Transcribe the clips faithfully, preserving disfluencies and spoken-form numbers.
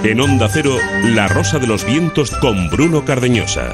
En Onda Cero, La Rosa de los Vientos con Bruno Cardeñosa.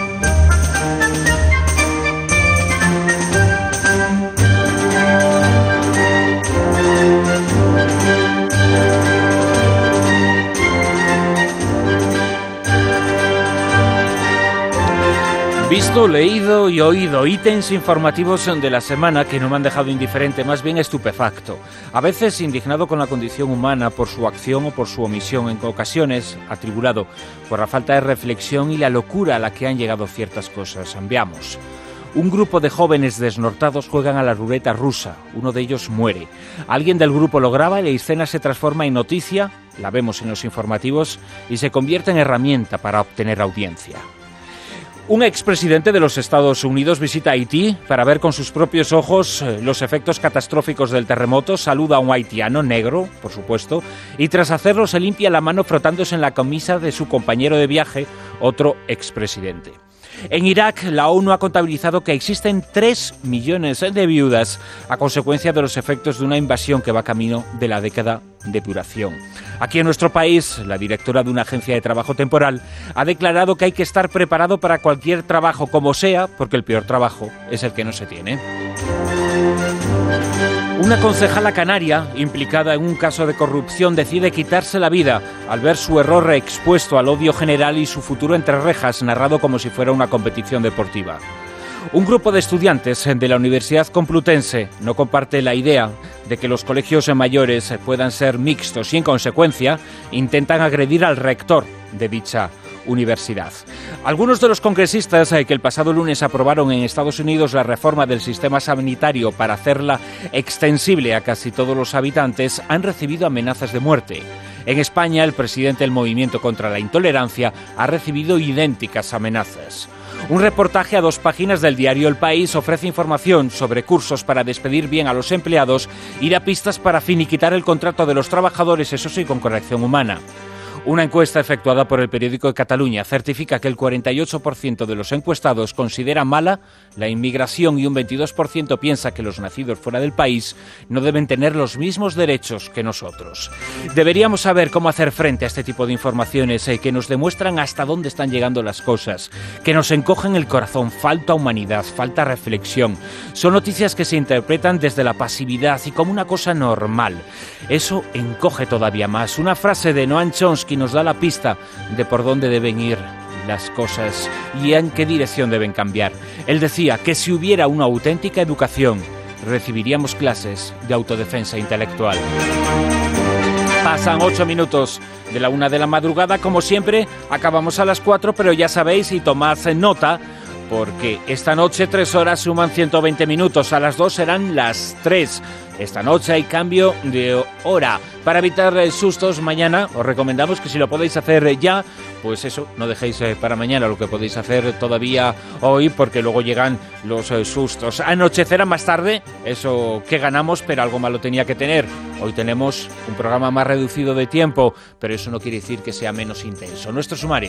Visto, leído y oído ítems informativos de la semana que no me han dejado indiferente, más bien estupefacto. A veces indignado con la condición humana por su acción o por su omisión, en ocasiones atribulado por la falta de reflexión y la locura a la que han llegado ciertas cosas. Veamos. Un grupo de jóvenes desnortados juegan a la ruleta rusa. Uno de ellos muere. Alguien del grupo lo graba y la escena se transforma en noticia, la vemos en los informativos, y se convierte en herramienta para obtener audiencia. Un expresidente de los Estados Unidos visita Haití para ver con sus propios ojos los efectos catastróficos del terremoto, saluda a un haitiano, negro, por supuesto, y tras hacerlo se limpia la mano frotándose en la camisa de su compañero de viaje, otro expresidente. En Irak, la ONU ha contabilizado que existen tres millones de viudas a consecuencia de los efectos de una invasión que va camino de la década de duración. Aquí en nuestro país, la directora de una agencia de trabajo temporal ha declarado que hay que estar preparado para cualquier trabajo como sea, porque el peor trabajo es el que no se tiene. Una concejala canaria, implicada en un caso de corrupción, decide quitarse la vida al ver su error expuesto al odio general y su futuro entre rejas, narrado como si fuera una competición deportiva. Un grupo de estudiantes de la Universidad Complutense no comparte la idea de que los colegios mayores puedan ser mixtos y, en consecuencia, intentan agredir al rector de dicha universidad. Algunos de los congresistas que el pasado lunes aprobaron en Estados Unidos la reforma del sistema sanitario para hacerla extensible a casi todos los habitantes han recibido amenazas de muerte. En España, el presidente del Movimiento contra la Intolerancia ha recibido idénticas amenazas. Un reportaje a dos páginas del diario El País ofrece información sobre cursos para despedir bien a los empleados y da pistas para finiquitar el contrato de los trabajadores, eso sí, con corrección humana. Una encuesta efectuada por el periódico de Cataluña certifica que el cuarenta y ocho por ciento de los encuestados considera mala la inmigración y un veintidós por ciento piensa que los nacidos fuera del país no deben tener los mismos derechos que nosotros. Deberíamos saber cómo hacer frente a este tipo de informaciones eh, que nos demuestran hasta dónde están llegando las cosas, que nos encogen el corazón. Falta humanidad, falta reflexión. Son noticias que se interpretan desde la pasividad y como una cosa normal. Eso encoge todavía más. Una frase de Noam Chomsky nos da la pista de por dónde deben ir las cosas y en qué dirección deben cambiar. Él decía que si hubiera una auténtica educación, recibiríamos clases de autodefensa intelectual. Pasan ocho minutos de la una de la madrugada. Como siempre, acabamos a las cuatro, pero ya sabéis, y tomad nota, porque esta noche tres horas suman ciento veinte minutos, a las dos serán las tres. Esta noche hay cambio de hora. Para evitar sustos mañana, os recomendamos que si lo podéis hacer ya, pues eso, no dejéis para mañana lo que podéis hacer todavía hoy, porque luego llegan los sustos. Anochecerá más tarde, eso que ganamos, pero algo malo tenía que tener. Hoy tenemos un programa más reducido de tiempo, pero eso no quiere decir que sea menos intenso. Nuestro sumario.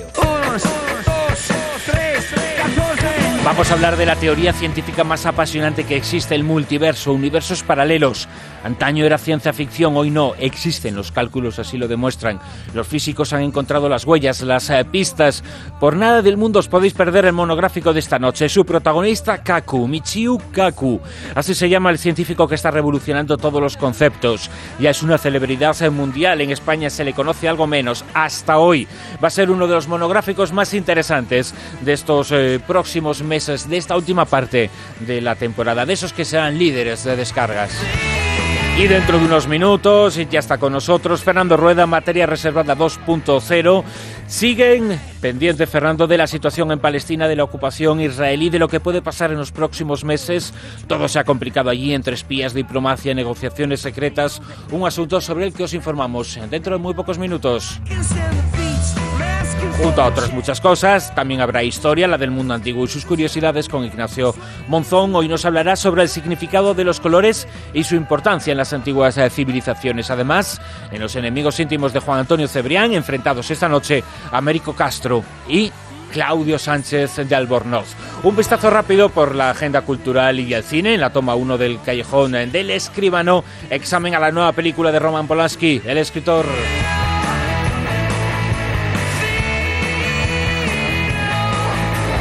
Vamos a hablar de la teoría científica más apasionante que existe, el multiverso, universos paralelos. Antaño era ciencia ficción, hoy no, existen, los cálculos así lo demuestran. Los físicos han encontrado las huellas, las eh, pistas. Por nada del mundo os podéis perder el monográfico de esta noche. Su protagonista, Kaku, Michio Kaku. Así se llama el científico que está revolucionando todos los conceptos. Ya es una celebridad mundial, en España se le conoce algo menos, hasta hoy. Va a ser uno de los monográficos más interesantes de estos eh, próximos meses, de esta última parte de la temporada, de esos que serán líderes de descargas. Y dentro de unos minutos, ya está con nosotros Fernando Rueda, Materia Reservada dos punto cero. Siguen pendientes, Fernando, de la situación en Palestina, de la ocupación israelí, de lo que puede pasar en los próximos meses. Todo se ha complicado allí entre espías, diplomacia, negociaciones secretas. Un asunto sobre el que os informamos dentro de muy pocos minutos. Junto a otras muchas cosas, también habrá historia, la del mundo antiguo y sus curiosidades con Ignacio Monzón. Hoy nos hablará sobre el significado de los colores y su importancia en las antiguas civilizaciones. Además, en los enemigos íntimos de Juan Antonio Cebrián, enfrentados esta noche a Américo Castro y Claudio Sánchez de Albornoz. Un vistazo rápido por la agenda cultural y el cine, en la toma uno del Callejón del Escribano. Examen a la nueva película de Roman Polanski, el escritor.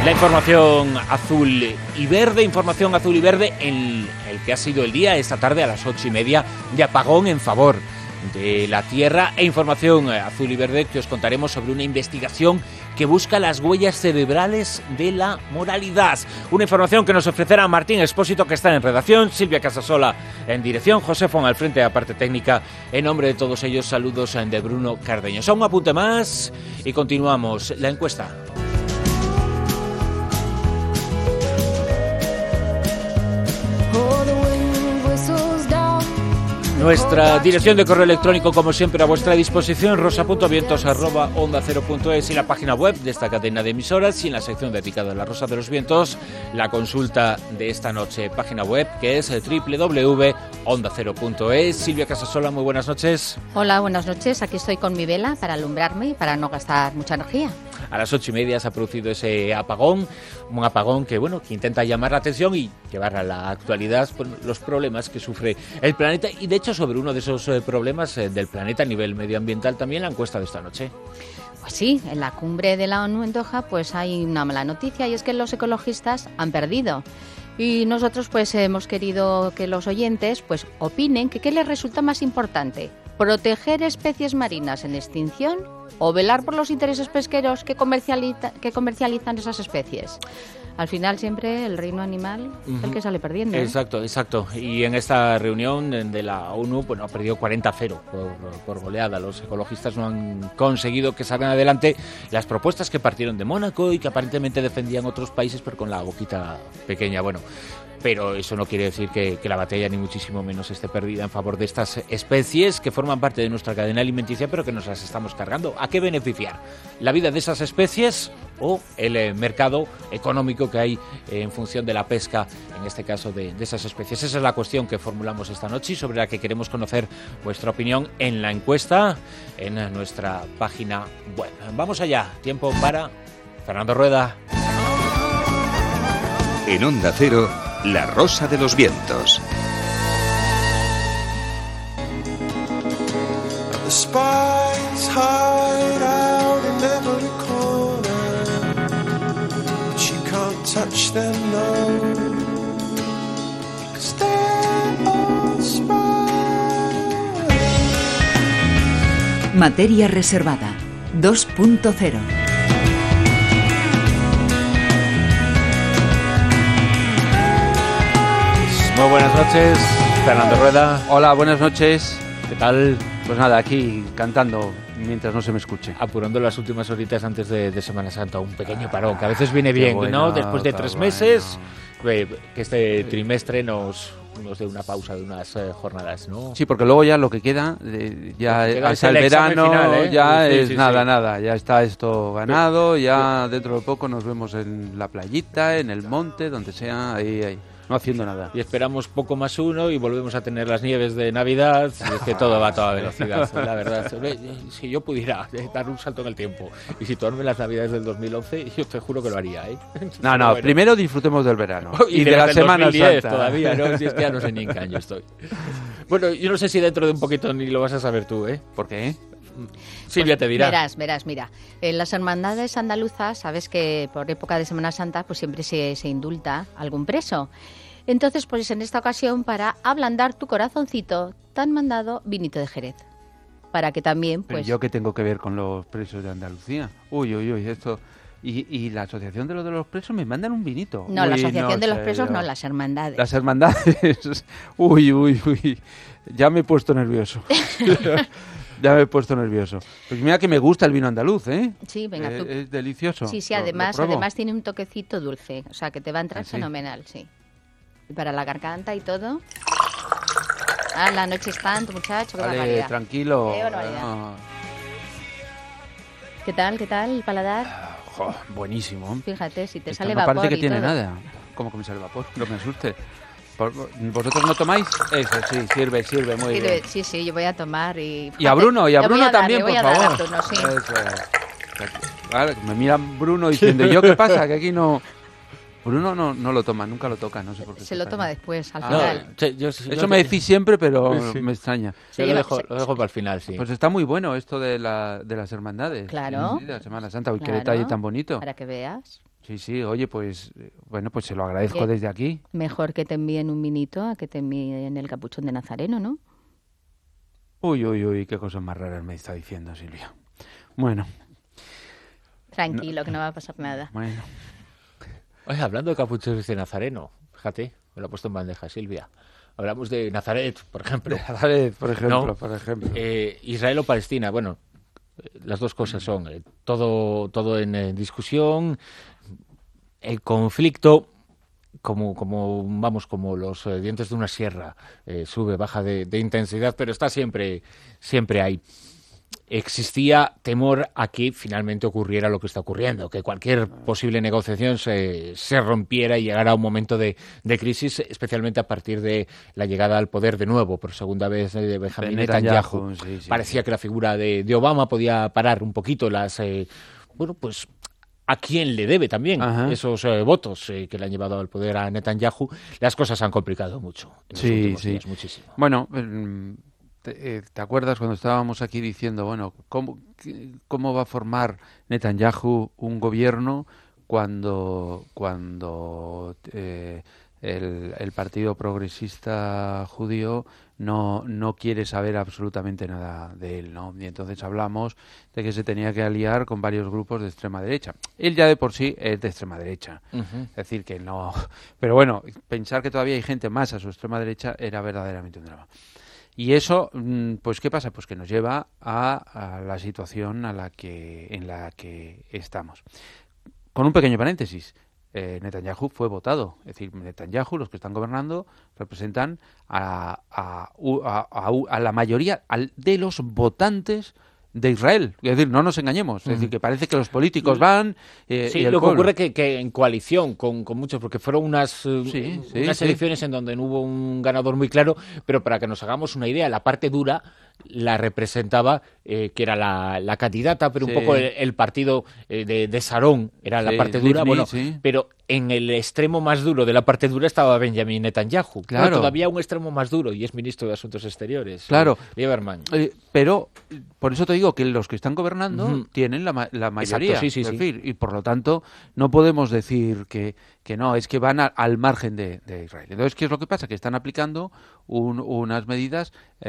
La información azul y verde, información azul y verde en el que ha sido el día esta tarde a las ocho y media de apagón en favor de la Tierra, e información azul y verde que os contaremos sobre una investigación que busca las huellas cerebrales de la moralidad. Una información que nos ofrecerá Martín Expósito, que está en redacción, Silvia Casasola en dirección, José Fon al frente de la parte técnica. En nombre de todos ellos, saludos de Bruno Cardeño. Son un apunte más y continuamos la encuesta. Nuestra dirección de correo electrónico, como siempre, a vuestra disposición, rosa punto vientos arroba onda cero punto es, y la página web de esta cadena de emisoras, y en la sección dedicada a la Rosa de los Vientos, la consulta de esta noche, página web que es doble u doble u doble u punto onda cero punto es. Silvia Casasola, muy buenas noches. Hola, buenas noches. Aquí estoy con mi vela para alumbrarme y para no gastar mucha energía. A las ocho y media se ha producido ese apagón, un apagón que, bueno, que intenta llamar la atención y llevar a la actualidad pues, los problemas que sufre el planeta, y de hecho sobre uno de esos eh, problemas eh, del planeta a nivel medioambiental también la encuesta de esta noche. Pues sí, en la cumbre de la ONU en Doha pues hay una mala noticia, y es que los ecologistas han perdido. Y nosotros pues hemos querido que los oyentes pues opinen que qué les resulta más importante: proteger especies marinas en extinción o velar por los intereses pesqueros que, comercializa, que comercializan esas especies. Al final siempre el reino animal es el que sale perdiendo. Exacto, exacto. Y en esta reunión de la ONU, bueno, ha perdido cuarenta a cero por, por goleada. Los ecologistas no han conseguido que salgan adelante las propuestas que partieron de Mónaco y que aparentemente defendían otros países, pero con la boquita pequeña. Bueno, pero eso no quiere decir que, que la batalla ni muchísimo menos esté perdida en favor de estas especies que forman parte de nuestra cadena alimenticia, pero que nos las estamos cargando. ¿A qué beneficiar? ¿La vida de esas especies o el eh, mercado económico que hay eh, en función de la pesca, en este caso de, de esas especies? Esa es la cuestión que formulamos esta noche y sobre la que queremos conocer vuestra opinión en la encuesta en nuestra página web. Vamos allá, tiempo para Fernando Rueda. En Onda Cero, La Rosa de los Vientos. The spies hide out in every corner, but you can't touch them, no, 'cause they're all spies. Materia reservada dos punto cero. Muy buenas noches, Fernando Rueda. Hola, buenas noches. ¿Qué tal? Pues nada, aquí cantando mientras no se me escuche. Apurando las últimas horitas antes de, de Semana Santa, un pequeño parón, que a veces viene bien, bueno, ¿no? Después de tres bueno. meses, eh, que este trimestre nos, nos dé una pausa de unas eh, jornadas, ¿no? Sí, porque luego ya lo que queda, eh, ya Lo que queda hasta es el, el examen verano, final, ¿eh? ya Sí, es sí, nada, sí. nada. Ya está esto ganado, ya dentro de poco nos vemos en la playita, en el monte, donde sea, ahí, ahí. No haciendo nada. Y esperamos poco más uno y volvemos a tener las nieves de Navidad, y es que todo va a toda velocidad, la verdad. Si yo pudiera dar un salto en el tiempo y situarme en las Navidades del dos mil once, yo te juro que lo haría, ¿eh? No, no, Bueno. primero disfrutemos del verano. Y, y de, de la del Semana dos mil diez Santa. todavía, ¿no? Si es que ya no sé ni en qué año estoy. Bueno, yo no sé si dentro de un poquito ni lo vas a saber tú, ¿eh? ¿Por qué? Silvia te dirá. Verás, verás, mira. En las hermandades andaluzas, sabes que por época de Semana Santa pues siempre se, se indulta algún preso. Entonces, pues en esta ocasión, para ablandar tu corazoncito, te han mandado vinito de Jerez. Para que también, Pero pues... ¿yo qué tengo que ver con los presos de Andalucía? Uy, uy, uy, esto... Y, y la asociación de los de los presos me mandan un vinito. No, Uy, la asociación no de los sé presos yo. no, las hermandades. Las hermandades. Uy, uy, uy. Ya me he puesto nervioso. Ya me he puesto nervioso. Pues mira que me gusta el vino andaluz, ¿eh? Sí, venga, Eh, tú. Es delicioso. Sí, sí, Lo- lo además, pruebo. además tiene un toquecito dulce. O sea, que te va a entrar ¿Ah, sí? fenomenal, sí. Y para la garganta y todo. Ah, la noche es tanto, muchacho, qué Vale, barbaridad. tranquilo. Qué barbaridad. Ah, ¿Qué tal, qué tal el paladar? jo, buenísimo. Fíjate, si te Esto sale no vapor parece que y tiene todo. nada. ¿Cómo que me sale vapor? No me asuste. Por- ¿Vosotros no tomáis? Eso, sí, sirve, sirve, muy Sirve- bien. Sí, sí, yo voy a tomar y... Y a Bruno, y a Le voy Bruno a dar, también, le voy por a dar a favor. Bruno, sí. Eso. Vale, me mira Bruno diciendo, ¿y yo qué pasa? Que aquí no... Bruno no, no lo toma, nunca lo toca, no sé por qué. Se lo toma después, al Ah, No, final. che, yo- yo- Eso me decís siempre, pero Sí. me extraña. Yo Se lo lleva- dejo, se- lo dejo para el final, sí. Pues está muy bueno esto de, la, de las hermandades. Claro. Sí, de la Semana Santa. Uy, qué Claro. detalle tan bonito. Para que veas. Sí, sí, oye, pues bueno, pues se lo agradezco ¿Qué? desde aquí. Mejor que te envíen un vinito a que te envíen el capuchón de Nazareno, ¿no? Uy, uy, uy, qué cosas más raras me está diciendo Silvia. Bueno, Tranquilo, no. que no va a pasar nada. Bueno. Oye, hablando de capuchones de Nazareno, fíjate, me lo ha puesto en bandeja Silvia. Hablamos de Nazaret, por ejemplo. De Nazaret, por ejemplo, ¿No? por ejemplo. Eh, Israel o Palestina, bueno, las dos cosas son eh, todo, todo en eh, discusión, el conflicto, como, como vamos, como los eh, dientes de una sierra, eh, sube, baja de, de intensidad, pero está siempre, siempre ahí. Existía temor a que finalmente ocurriera lo que está ocurriendo, que cualquier posible negociación se, se rompiera y llegara a un momento de, de crisis, especialmente a partir de la llegada al poder de nuevo, por segunda vez, de Benjamín Netanyahu. Netanyahu, sí, sí, Parecía sí. que la figura de, de Obama podía parar un poquito las... Eh, bueno, pues... ¿A quién le debe también Ajá. esos eh, votos eh, que le han llevado al poder a Netanyahu? Las cosas se han complicado mucho en los Sí, últimos sí. días, muchísimo. Bueno, mm, te, eh, ¿te acuerdas cuando estábamos aquí diciendo, bueno, ¿cómo, qué- cómo va a formar Netanyahu un gobierno cuando, cuando eh, el, el Partido Progresista Judío no, no quiere saber absolutamente nada de él, ¿no? Y entonces hablamos de que se tenía que aliar con varios grupos de extrema derecha. Él ya de por sí es de extrema derecha. Uh-huh. Es decir, que no... Pero bueno, pensar que todavía hay gente más a su extrema derecha era verdaderamente un drama. Y eso, mm, pues ¿qué pasa? Pues que nos lleva a, a la situación a la que, en la que estamos. Con un pequeño paréntesis, eh, Netanyahu fue votado. Es decir, Netanyahu, los que están gobernando, representan a, a, a, a, a la mayoría al, de los votantes de Israel. Es decir, no nos engañemos. Es decir, que parece que los políticos van... Eh, Sí, y el lo que pueblo... ocurre que, que en coalición con, con muchos, porque fueron unas, eh, Sí, sí, unas sí. elecciones en donde no hubo un ganador muy claro, pero para que nos hagamos una idea, la parte dura la representaba, eh, que era la, la candidata, pero Sí. un poco el, el partido eh, de, de Sarón era la Sí, parte dura, Livni, bueno, sí. pero en el extremo más duro de la parte dura estaba Benjamin Netanyahu. Claro. Bueno, todavía un extremo más duro, y es ministro de Asuntos Exteriores. Claro. eh, Lieberman. Eh, pero por eso te digo que los que están gobernando Ujú. tienen la, ma- la mayoría. Exacto, sí, sí, es sí. decir, y por lo tanto no podemos decir que, que no, es que van a- al margen de, de Israel. Entonces, ¿qué es lo que pasa? Que están aplicando un- unas medidas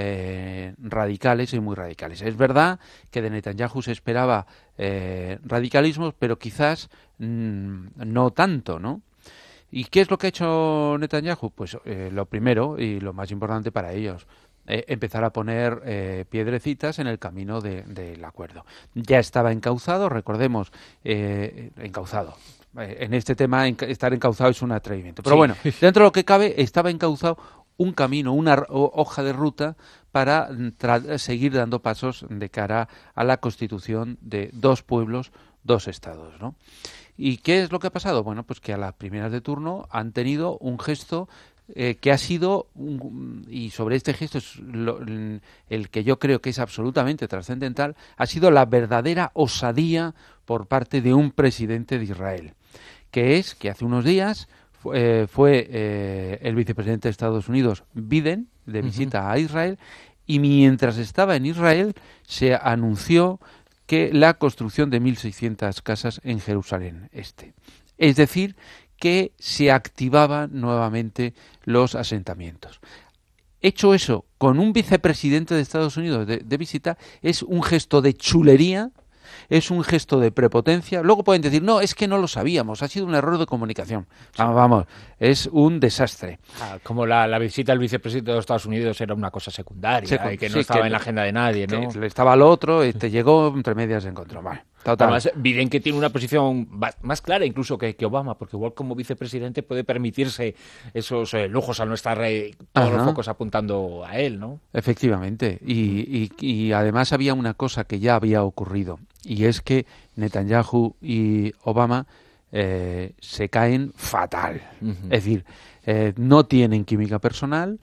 eh, radicales y muy radicales. Es verdad que de Netanyahu se esperaba eh, radicalismo, pero quizás mm, no tanto, ¿no? ¿Y qué es lo que ha hecho Netanyahu? Pues eh, lo primero y lo más importante para ellos, eh, empezar a poner eh, piedrecitas en el camino de- del acuerdo. Ya estaba encauzado, recordemos, eh, encauzado. Eh, en este tema enca- estar encauzado es un atrevimiento. Pero Sí. bueno, dentro de lo que cabe estaba encauzado un camino, una r- ho- hoja de ruta para mm, tra- seguir dando pasos de cara a la constitución de dos pueblos, dos estados, ¿no? ¿Y qué es lo que ha pasado? Bueno, pues que a las primeras de turno han tenido un gesto eh, que ha sido, un- y sobre este gesto es lo- el que yo creo que es absolutamente trascendental, ha sido la verdadera osadía por parte de un presidente de Israel, que es que hace unos días fu- eh, fue eh, el vicepresidente de Estados Unidos, Biden, de visita a Israel, y mientras estaba en Israel se anunció que la construcción de mil seiscientas casas en Jerusalén Este. Es decir, que se activaban nuevamente los asentamientos. Hecho eso con un vicepresidente de Estados Unidos de, de visita, es un gesto de chulería, es un gesto de prepotencia. Luego pueden decir, no, es que no lo sabíamos, ha sido un error de comunicación. Vamos, vamos, es un desastre. Ah, como la, la visita al vicepresidente de los Estados Unidos era una cosa secundaria Secu- y que no sí, estaba que- en la agenda de nadie, ¿no? Que estaba al otro, este llegó, entre medias se encontró. Vale, total. Además, Biden que tiene una posición ba- más clara incluso que, que Obama, porque igual como vicepresidente puede permitirse esos eh, lujos al no estar eh, todos Ajá. los focos apuntando a él, ¿no? Efectivamente, y, y- y además había una cosa que ya había ocurrido, y es que Netanyahu y Obama eh, se caen fatal. Ujú. Es decir, eh, no tienen química personal.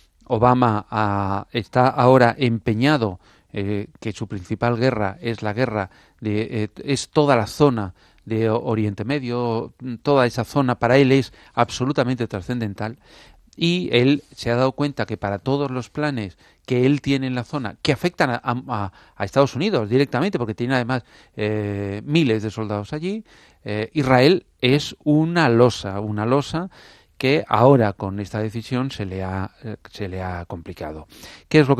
Obama ah, está ahora empeñado eh, que su principal guerra es la guerra de eh, es toda la zona de Oriente Medio, toda esa zona para él es absolutamente trascendental. y él se ha dado cuenta que para todos los planes que él tiene en la zona, que afectan a, a, a Estados Unidos directamente, porque tiene además eh, miles de soldados allí, eh, Israel es una losa, una losa que ahora con esta decisión se le ha se le ha complicado. ¿Qué es lo que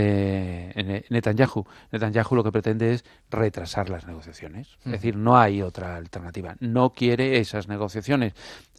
pretende Netanyahu? Netanyahu lo que pretende es retrasar las negociaciones. Es decir, no hay otra alternativa. No quiere esas negociaciones.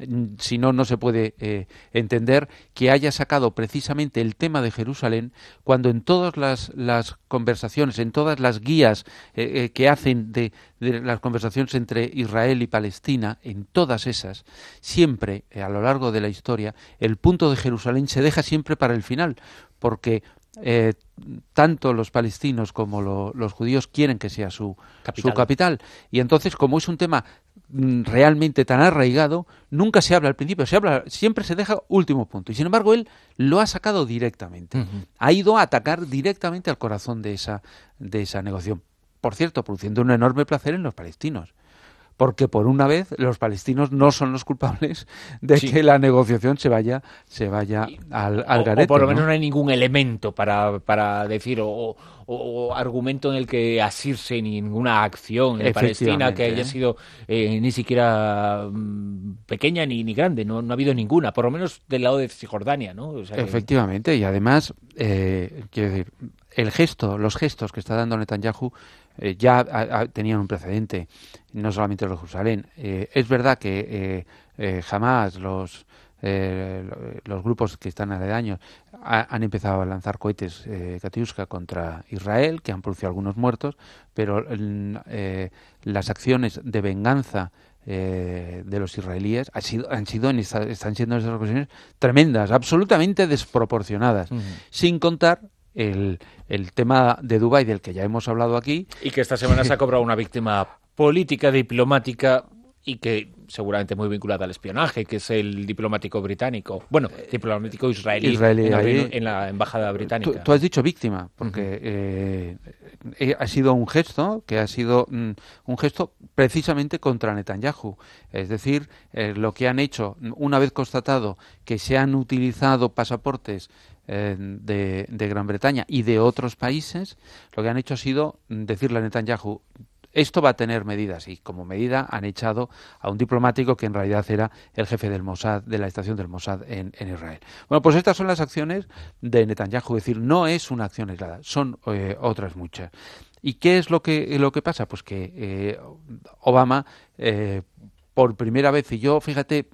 Si no, no se puede eh, entender que haya sacado precisamente el tema de Jerusalén cuando en todas las, las conversaciones, en todas las guías eh, eh, que hacen de, de las conversaciones entre Israel y Palestina, en todas esas, siempre eh, a lo largo de la historia, el punto de Jerusalén se deja siempre para el final, porque eh, tanto los palestinos como lo, los judíos quieren que sea su capital. su capital. Y entonces, como es un tema mm, realmente tan arraigado, nunca se habla al principio, se habla, siempre se deja último punto. Y sin embargo, él lo ha sacado directamente. Uh-huh. Ha ido a atacar directamente al corazón de esa, de esa negociación. Por cierto, produciendo un enorme placer en los palestinos. Porque por una vez los palestinos no son los culpables de sí. que la negociación se vaya se vaya al, al garete. O por lo menos ¿no? no hay ningún elemento para, para decir o, o, o argumento en el que asirse ni ninguna acción en Palestina que haya sido eh, ni siquiera mmm, pequeña ni, ni grande. No, no ha habido ninguna, por lo menos del lado de Cisjordania, ¿no? O sea, Efectivamente, que... y además, eh, quiero decir, el gesto, los gestos que está dando Netanyahu eh, ya a, a, tenían un precedente, no solamente los de Jerusalén. Eh, es verdad que eh, eh, jamás los eh, los grupos que están aledaños ha, han empezado a lanzar cohetes eh, Katyusha contra Israel, que han producido algunos muertos, pero eh, las acciones de venganza Eh, de los israelíes han sido, han sido en esta, están siendo en estas ocasiones tremendas, absolutamente desproporcionadas, uh-huh. sin contar el, el tema de Dubái, del que ya hemos hablado aquí. Y que esta semana se ha cobrado una víctima política, diplomática y que seguramente muy vinculada al espionaje, que es el diplomático británico, bueno, diplomático israelí, israelí en, la, en la embajada británica. Tú, tú has dicho víctima, porque uh-huh. eh, ha sido un gesto, que ha sido mm, un gesto precisamente contra Netanyahu. Es decir, eh, lo que han hecho, una vez constatado que se han utilizado pasaportes eh, de, de Gran Bretaña y de otros países, lo que han hecho ha sido decirle a Netanyahu: esto va a tener medidas, y como medida han echado a un diplomático que en realidad era el jefe del Mossad, de la estación del Mossad en, en Israel. Bueno, pues estas son las acciones de Netanyahu, es decir, no es una acción aislada, son eh, otras muchas. ¿Y qué es lo que lo que pasa? Pues que eh, Obama eh, por primera vez, y yo, fíjate,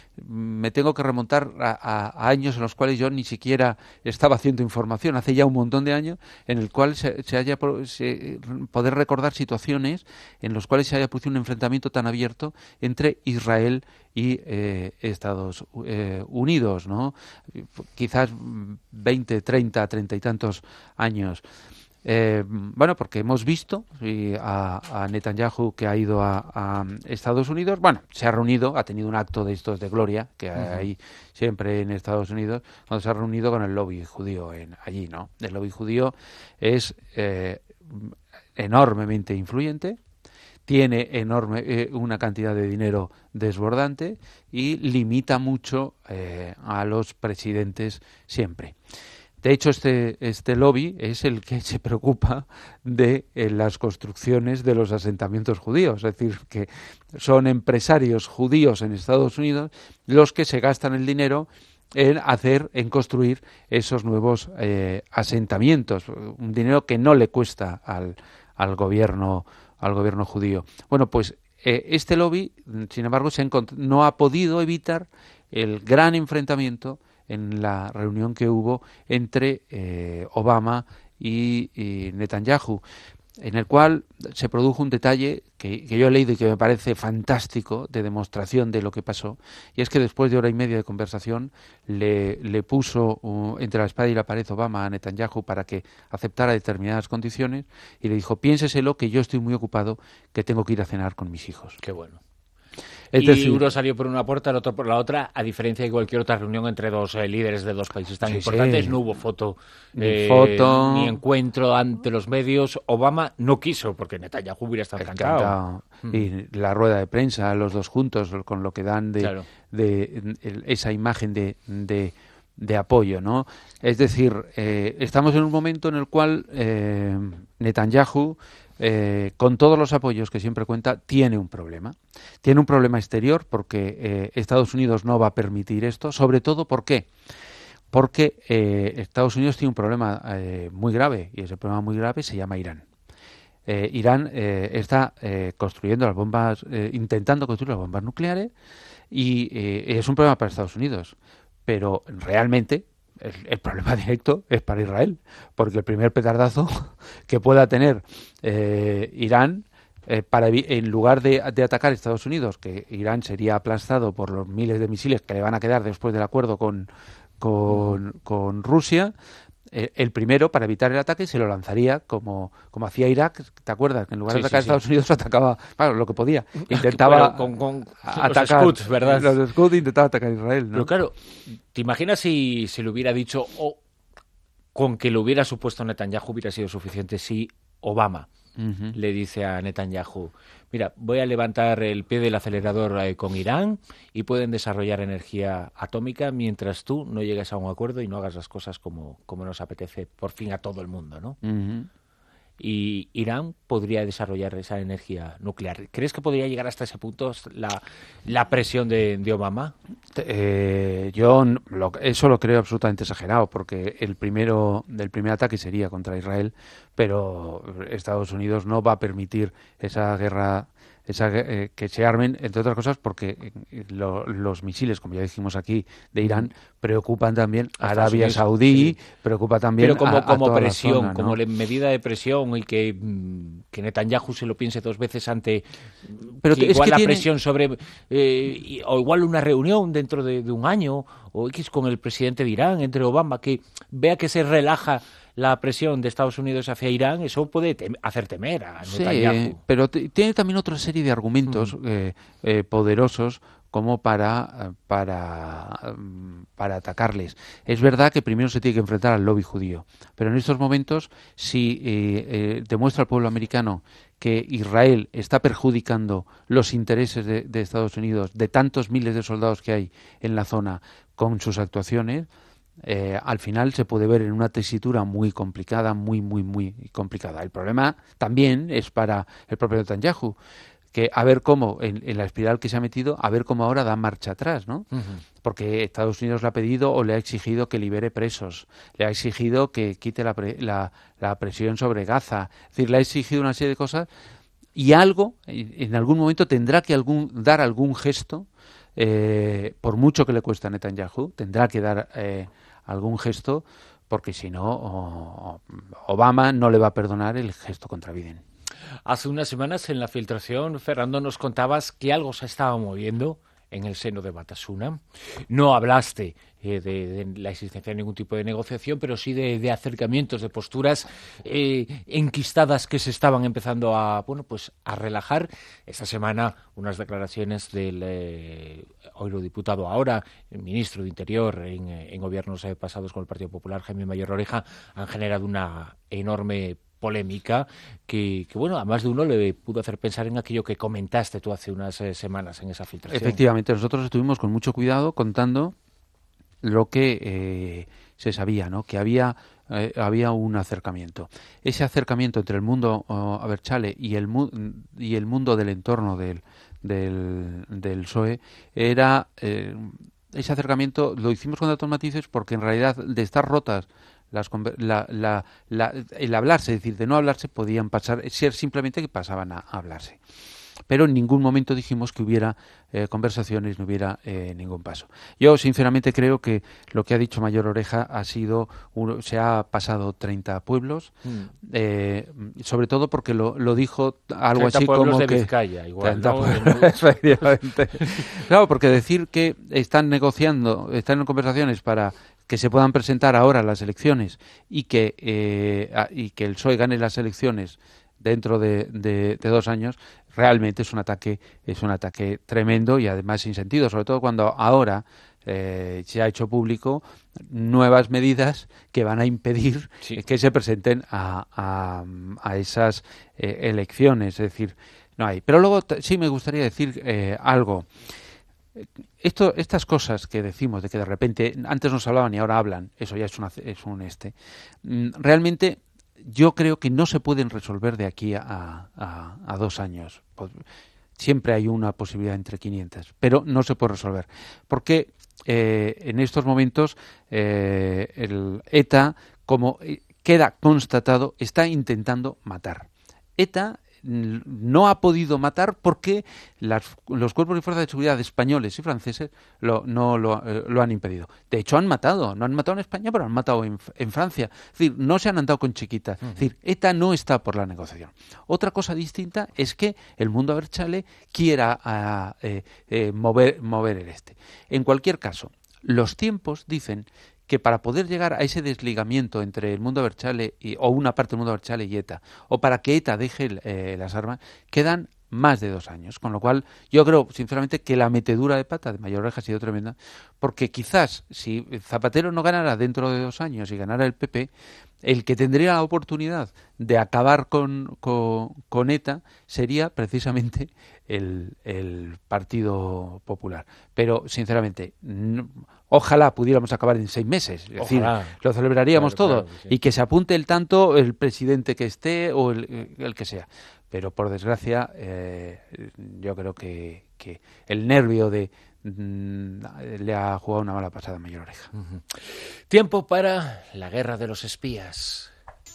me tengo que remontar a, a, a años en los cuales yo ni siquiera estaba haciendo información, hace ya un montón de años, en el cual se, se haya se, poder recordar situaciones en los cuales se haya producido un enfrentamiento tan abierto entre Israel y eh, Estados eh, Unidos, ¿no? Quizás veinte, treinta, treinta y tantos años. Eh, bueno, porque hemos visto y a, a Netanyahu, que ha ido a, a Estados Unidos, bueno, se ha reunido, ha tenido un acto de estos de gloria que uh-huh. hay siempre en Estados Unidos, cuando se ha reunido con el lobby judío en, allí, ¿no? El lobby judío es eh, enormemente influyente, tiene enorme eh, una cantidad de dinero desbordante y limita mucho eh, a los presidentes siempre. De hecho, este, este lobby es el que se preocupa de eh, las construcciones de los asentamientos judíos. Es decir, que son empresarios judíos en Estados Unidos los que se gastan el dinero en hacer, en construir esos nuevos eh, asentamientos. Un dinero que no le cuesta al, al gobierno, al gobierno judío. Bueno, pues eh, este lobby, sin embargo, se ha encont- no ha podido evitar el gran enfrentamiento en la reunión que hubo entre eh, Obama y, y Netanyahu, en el cual se produjo un detalle que, que yo he leído y que me parece fantástico, de demostración de lo que pasó, y es que después de hora y media de conversación le, le puso uh, entre la espada y la pared Obama a Netanyahu para que aceptara determinadas condiciones, y le dijo: piénseselo, que yo estoy muy ocupado, que tengo que ir a cenar con mis hijos. Qué bueno. Es y decir, uno salió por una puerta, el otro por la otra, a diferencia de cualquier otra reunión entre dos eh, líderes de dos países tan sí, importantes. Sí. No hubo foto, ni, eh, foto, ni encuentro ante los medios. Obama no quiso, porque Netanyahu hubiera estado encantado. encantado. Mm. Y la rueda de prensa, los dos juntos, con lo que dan de, claro. de, de, de esa imagen de, de de apoyo, ¿no? Es decir, eh, estamos en un momento en el cual eh, Netanyahu, eh, con todos los apoyos que siempre cuenta, tiene un problema. Tiene un problema exterior porque eh, Estados Unidos no va a permitir esto, sobre todo, ¿por qué? Porque eh, Estados Unidos tiene un problema eh, muy grave, y ese problema muy grave se llama Irán. Eh, Irán eh, está eh, construyendo las bombas, eh, intentando construir las bombas nucleares, y eh, es un problema para Estados Unidos. Pero realmente el, el problema directo es para Israel, porque el primer petardazo que pueda tener eh, Irán, eh, para en lugar de, de atacar a Estados Unidos, que Irán sería aplastado por los miles de misiles que le van a quedar después del acuerdo con, con, con Rusia, eh, el primero, para evitar el ataque, se lo lanzaría como, como hacía Irak. ¿Te acuerdas? Que en lugar sí, de atacar sí, a Estados sí. Unidos atacaba, bueno, lo que podía, intentaba con, con atacar los Scouts, ¿verdad? los Scouts, intentaba atacar a Israel, ¿no? Pero claro, ¿te imaginas si se le hubiera dicho, o con que lo hubiera supuesto Netanyahu hubiera sido suficiente si Obama uh-huh. le dice a Netanyahu, mira, voy a levantar el pie del acelerador eh, con Irán y pueden desarrollar energía atómica mientras tú no llegues a un acuerdo y no hagas las cosas como, como nos apetece por fin a todo el mundo, ¿no? Uh-huh. Y Irán podría desarrollar esa energía nuclear. ¿Crees que podría llegar hasta ese punto la, la presión de, de Obama? Eh, yo lo, eso lo creo absolutamente exagerado, porque el primero del primer ataque sería contra Israel, pero Estados Unidos no va a permitir esa guerra, esa eh, que se armen, entre otras cosas porque lo, los misiles, como ya dijimos aquí, de Irán preocupan también a Arabia Saudí, sí. preocupa también pero como, a, a como toda presión, la zona, ¿no? como medida de presión, y que, que Netanyahu se lo piense dos veces ante pero que es igual que la tiene... presión sobre eh, o igual una reunión dentro de, de un año o X con el presidente de Irán, entre Obama, que vea que se relaja la presión de Estados Unidos hacia Irán, eso puede tem- hacer temer a Netanyahu. Sí, pero t- tiene también otra serie de argumentos mm. eh, eh, poderosos como para, para, para atacarles. Es verdad que primero se tiene que enfrentar al lobby judío, pero en estos momentos, si eh, eh, demuestra al pueblo americano que Israel está perjudicando los intereses de, de Estados Unidos, de tantos miles de soldados que hay en la zona, con sus actuaciones, Eh, al final se puede ver en una tesitura muy complicada, muy, muy, muy complicada. El problema también es para el propio Netanyahu, que a ver cómo, en, en la espiral que se ha metido, a ver cómo ahora da marcha atrás, ¿no? Uh-huh. Porque Estados Unidos le ha pedido o le ha exigido que libere presos, le ha exigido que quite la, pre, la, la presión sobre Gaza, es decir, le ha exigido una serie de cosas, y algo, en algún momento tendrá que algún, dar algún gesto, eh, por mucho que le cueste a Netanyahu, tendrá que dar eh, algún gesto, porque si no, o, Obama no le va a perdonar el gesto contra Biden. Hace unas semanas en la filtración, Fernando, nos contabas que algo se estaba moviendo en el seno de Batasuna. No hablaste eh, de, de la existencia de ningún tipo de negociación, pero sí de, de acercamientos, de posturas eh, enquistadas que se estaban empezando a, bueno, pues a relajar. Esta semana unas declaraciones del eh, eurodiputado ahora, el ministro de Interior en, en gobiernos eh, pasados con el Partido Popular, Jaime Mayor Oreja, han generado una enorme polémica que, que, bueno, a más de uno le pudo hacer pensar en aquello que comentaste tú hace unas eh, semanas en esa filtración. Efectivamente, nosotros estuvimos con mucho cuidado contando lo que eh, se sabía, ¿no? Que había eh, había un acercamiento. Ese acercamiento entre el mundo uh, Abertzale y el mu- y el mundo del entorno del del, del P S O E era eh, ese acercamiento lo hicimos con datos matices porque en realidad de estar rotas Las, la, la, la, el hablarse, es decir, de no hablarse, podían pasar, ser simplemente que pasaban a, a hablarse. Pero en ningún momento dijimos que hubiera eh, conversaciones, no hubiera eh, ningún paso. Yo, sinceramente, creo que lo que ha dicho Mayor Oreja ha sido, uno, se ha pasado treinta pueblos, mm. eh, sobre todo porque lo, lo dijo algo así como de que... Vizcaya, igual, ¿no? Efectivamente. Claro, porque decir que están negociando, están en conversaciones para que se puedan presentar ahora las elecciones y que eh, y que el P S O E gane las elecciones dentro de, de, de dos años, realmente es un ataque es un ataque tremendo y además sin sentido, sobre todo cuando ahora eh, se ha hecho público nuevas medidas que van a impedir sí. que se presenten a, a, a esas eh, elecciones, es decir, no hay. Pero luego t- sí me gustaría decir eh, algo. esto, estas cosas que decimos, de que de repente antes no se hablaban y ahora hablan, eso ya es, una, es un este. Realmente yo creo que no se pueden resolver de aquí a, a, a dos años. Siempre hay una posibilidad entre quinientas, pero no se puede resolver. Porque eh, en estos momentos eh, el ETA, como queda constatado, está intentando matar. ETA no ha podido matar porque las, los cuerpos y fuerzas de seguridad españoles y franceses lo, no lo, eh, lo han impedido. De hecho, han matado, no han matado en España, pero han matado en, en Francia. Es decir, no se han andado con chiquitas. Uh-huh. Es decir, ETA no está por la negociación. Otra cosa distinta es que el mundo Abertzale quiera a, eh, eh, mover, mover el este. En cualquier caso, los tiempos dicen que para poder llegar a ese desligamiento entre el mundo Abertzale y, o una parte del mundo Abertzale y ETA, o para que ETA deje eh, las armas, quedan más de dos años. Con lo cual, yo creo, sinceramente, que la metedura de pata de Mayor Oreja ha sido tremenda, porque quizás, si Zapatero no ganara dentro de dos años y ganara el P P, el que tendría la oportunidad de acabar con, con, con ETA sería precisamente el, el Partido Popular. Pero, sinceramente, no, ojalá pudiéramos acabar en seis meses. Es ojalá. decir, lo celebraríamos claro, todo. Claro, sí. Y que se apunte el tanto el presidente que esté o el, el que sea. Pero, por desgracia, eh, yo creo que, que el nervio de le ha jugado una mala pasada a Mayor Oreja. Uh-huh. Tiempo para la guerra de los espías.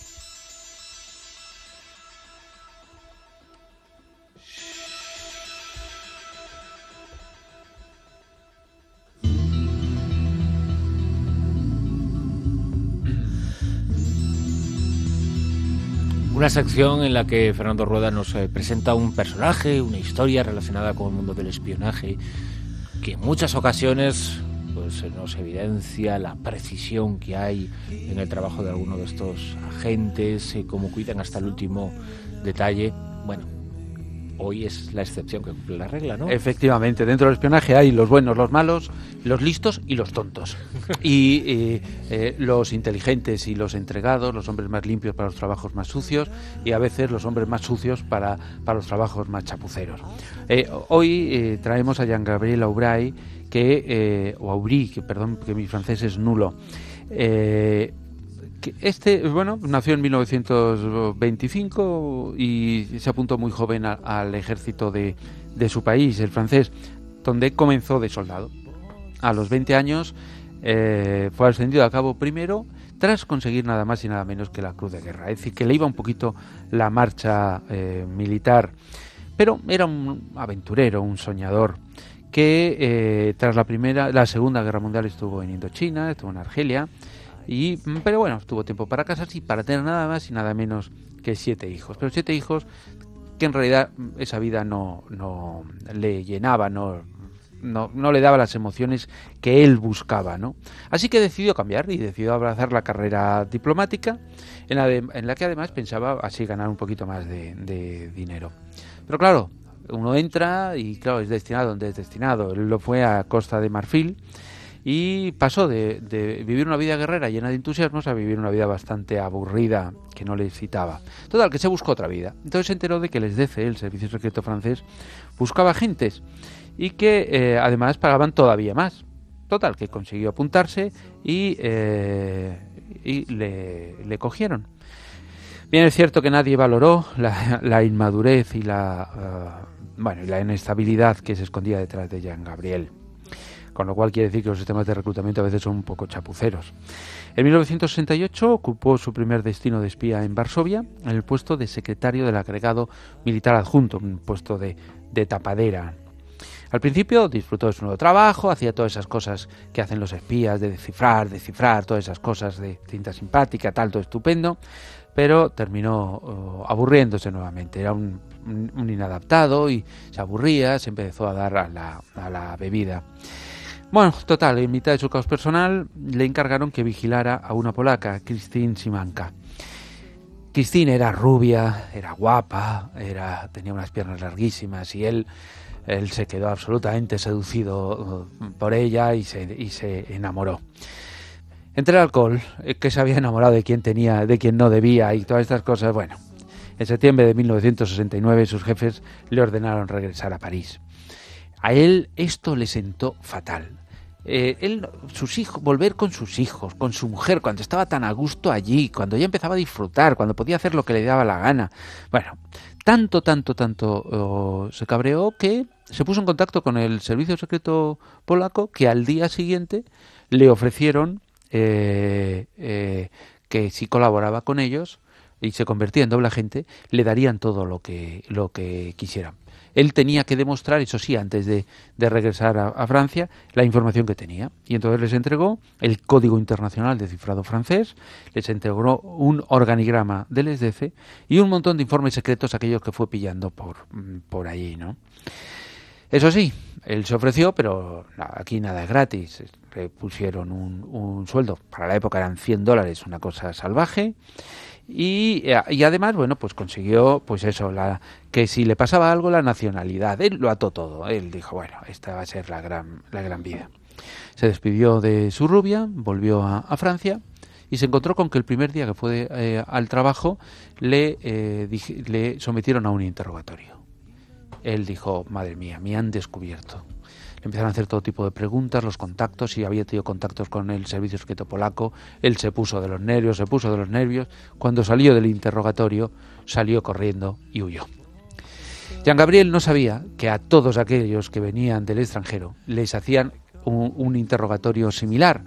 Una sección en la que Fernando Rueda nos eh, presenta un personaje, una historia relacionada con el mundo del espionaje, que en muchas ocasiones pues nos evidencia la precisión que hay en el trabajo de algunos de estos agentes, eh, cómo cuidan hasta el último detalle. Bueno, hoy es la excepción que cumple la regla, ¿no? Efectivamente, dentro del espionaje hay los buenos, los malos, los listos y los tontos. Y eh, eh, los inteligentes y los entregados, los hombres más limpios para los trabajos más sucios y a veces los hombres más sucios para, para los trabajos más chapuceros. Eh, hoy eh, traemos a Jean-Gabriel Aubry, que, eh, o Aubry, que perdón, que mi francés es nulo. Eh, Este, bueno, nació en mil novecientos veinticinco y se apuntó muy joven a, al ejército de, de su país, el francés, donde comenzó de soldado. A los veinte años eh, fue ascendido a cabo primero tras conseguir nada más y nada menos que la Cruz de Guerra. Es decir, que le iba un poquito la marcha eh, militar, pero era un aventurero, un soñador, que eh, tras la primera, la Segunda Guerra Mundial estuvo en Indochina, estuvo en Argelia. Y, pero bueno, tuvo tiempo para casarse y para tener nada más y nada menos que siete hijos. Pero siete hijos que en realidad esa vida no, no le llenaba, no, no, no le daba las emociones que él buscaba, ¿no? Así que decidió cambiar y decidió abrazar la carrera diplomática, en la, de, en la que además pensaba así ganar un poquito más de, de dinero. Pero claro, uno entra y claro, es destinado donde es destinado. Él lo fue a Costa de Marfil, y pasó de, de vivir una vida guerrera llena de entusiasmos a vivir una vida bastante aburrida que no le excitaba. Total, que se buscó otra vida. Entonces se enteró de que el S D C, el Servicio Secreto Francés, buscaba agentes y que eh, además pagaban todavía más. Total, que consiguió apuntarse y, eh, y le, le cogieron. Bien, es cierto que nadie valoró la, la inmadurez y la, uh, bueno, y la inestabilidad que se escondía detrás de Jean-Gabriel. Con lo cual quiere decir que los sistemas de reclutamiento a veces son un poco chapuceros. En mil novecientos sesenta y ocho ocupó su primer destino de espía en Varsovia, en el puesto de secretario del agregado militar adjunto, un puesto de, de tapadera. Al principio disfrutó de su nuevo trabajo, hacía todas esas cosas que hacen los espías, de descifrar, descifrar, todas esas cosas de cinta simpática, tal, todo estupendo, pero terminó uh, aburriéndose nuevamente. Era un, un, un inadaptado y se aburría, se empezó a dar a la, a la bebida. Bueno, total, en mitad de su caos personal le encargaron que vigilara a una polaca, Kristine Szymanka. Kristine era rubia, era guapa, era, tenía unas piernas larguísimas y él, él se quedó absolutamente seducido por ella y se, y se enamoró. Entre el alcohol, que se había enamorado de quien tenía, de quien no debía y todas estas cosas, bueno, en septiembre de mil novecientos sesenta y nueve sus jefes le ordenaron regresar a París. A él esto le sentó fatal. Eh, él, sus hijos, volver con sus hijos, con su mujer, cuando estaba tan a gusto allí, cuando ya empezaba a disfrutar, cuando podía hacer lo que le daba la gana. Bueno, tanto, tanto, tanto oh, se cabreó que se puso en contacto con el servicio secreto polaco, que al día siguiente le ofrecieron eh, eh, que si colaboraba con ellos y se convertía en doble agente, le darían todo lo que, lo que quisieran. Él tenía que demostrar, eso sí, antes de, de regresar a, a Francia, la información que tenía. Y entonces les entregó el Código Internacional de Cifrado francés, les entregó un organigrama del S D F y un montón de informes secretos, aquellos que fue pillando por, por allí, ¿no? Eso sí, él se ofreció, pero no, aquí nada es gratis. Le pusieron un, un sueldo, para la época eran cien dólares, una cosa salvaje. Y, y además, bueno, pues consiguió, pues eso, la, que si le pasaba algo, la nacionalidad. Él lo ató todo. Él dijo, bueno, esta va a ser la gran, la gran vida. Se despidió de su rubia, volvió a, a Francia y se encontró con que el primer día que fue eh, al trabajo le, eh, dije, le sometieron a un interrogatorio. Él dijo, madre mía, me han descubierto. Le empezaron a hacer todo tipo de preguntas, los contactos, si había tenido contactos con el servicio secreto polaco. Él se puso de los nervios, se puso de los nervios. Cuando salió del interrogatorio, salió corriendo y huyó. Jean Gabriel no sabía que a todos aquellos que venían del extranjero les hacían un, un interrogatorio similar.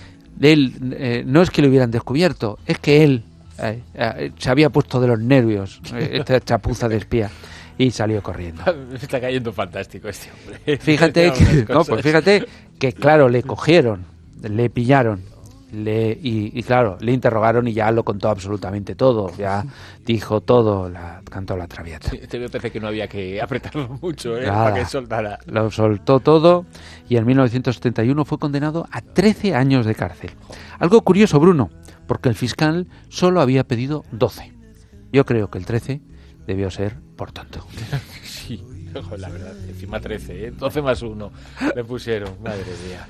Él, eh, no es que lo hubieran descubierto, es que él eh, eh, se había puesto de los nervios, eh, esta chapuza de espía. Y salió corriendo. Me está cayendo fantástico este hombre. Fíjate que, no, pues fíjate que claro, le cogieron, le pillaron, le y, y claro, le interrogaron y ya lo contó absolutamente todo, ya dijo todo, la, cantó la traviata. Sí, te parece que no había que apretarlo mucho, ¿eh? Nada, para que soltara. Lo soltó todo y en mil novecientos setenta y uno fue condenado a trece años de cárcel. Algo curioso, Bruno, porque el fiscal solo había pedido doce. Yo creo que el trece debió ser por tonto. Sí, la verdad, encima trece, ¿eh? doce más uno le pusieron, madre mía.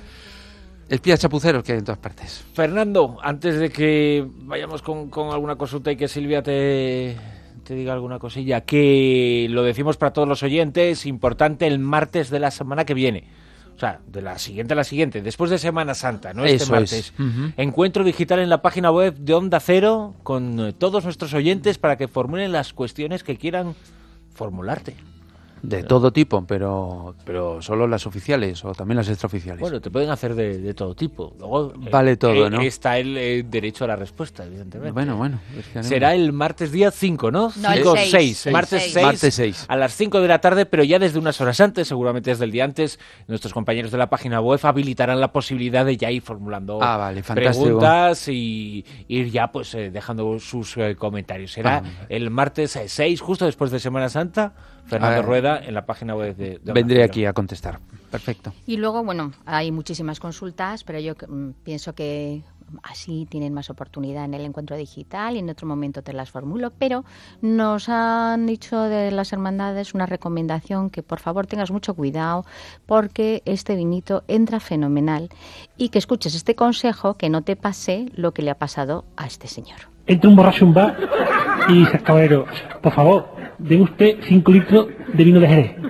Espías chapuceros que hay en todas partes. Fernando, antes de que vayamos con, con alguna consulta y que Silvia te, te diga alguna cosilla, que lo decimos para todos los oyentes, importante el martes de la semana que viene. O sea, de la siguiente a la siguiente, después de Semana Santa, ¿no? Este Eso martes. Es. Uh-huh. Encuentro digital en la página web de Onda Cero con todos nuestros oyentes para que formulen las cuestiones que quieran formularte. De todo tipo, pero pero solo las oficiales o también las extraoficiales. Bueno, te pueden hacer de, de todo tipo. Luego vale todo, eh, ¿no? Está el eh, derecho a la respuesta, evidentemente. Bueno, bueno. Es que será el martes día cinco, ¿no? No, cinco, el seis. seis. seis. Martes seis. seis. Martes seis. A las cinco de la tarde, pero ya desde unas horas antes, seguramente desde el día antes, nuestros compañeros de la página web habilitarán la posibilidad de ya ir formulando ah, vale, fantástico. preguntas y ir ya pues eh, dejando sus eh, comentarios. Será ah, el martes seis, justo después de Semana Santa. Fernando ah, Rueda en la página web de, de vendré aquí a contestar. Perfecto. Y luego, bueno, hay muchísimas consultas, pero yo mm, pienso que así tienen más oportunidad en el encuentro digital y en otro momento te las formulo, pero nos han dicho de las hermandades una recomendación que por favor tengas mucho cuidado porque este vinito entra fenomenal y que escuches este consejo, que no te pase lo que le ha pasado a este señor. Entra un borracho en un bar y dice, caballero, por favor, deme usted cinco litros de vino de Jerez.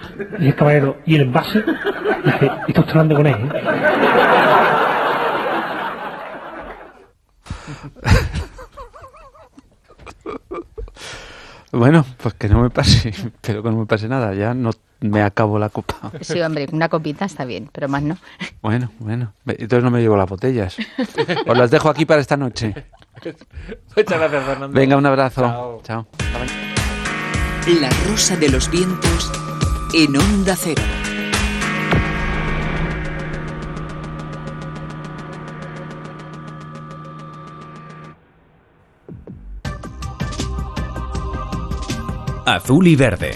Y dice, caballero, ¿y el envase? Dice, está usted hablando con él, ¿eh? Bueno, pues que no me pase, pero que no me pase nada, ya no me acabo la copa. Sí, hombre, una copita está bien, pero más no. Bueno, bueno, entonces no me llevo las botellas. Os las dejo aquí para esta noche. Muchas gracias, Fernando. Venga, un abrazo. Chao. Chao. La Rosa de los Vientos en Onda Cero. Azul y verde.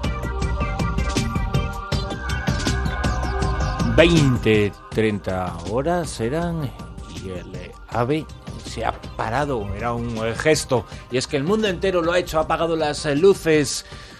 veinte, treinta horas eran y el AVE se ha parado. Era un gesto. Y es que el mundo entero lo ha hecho, ha apagado las luces.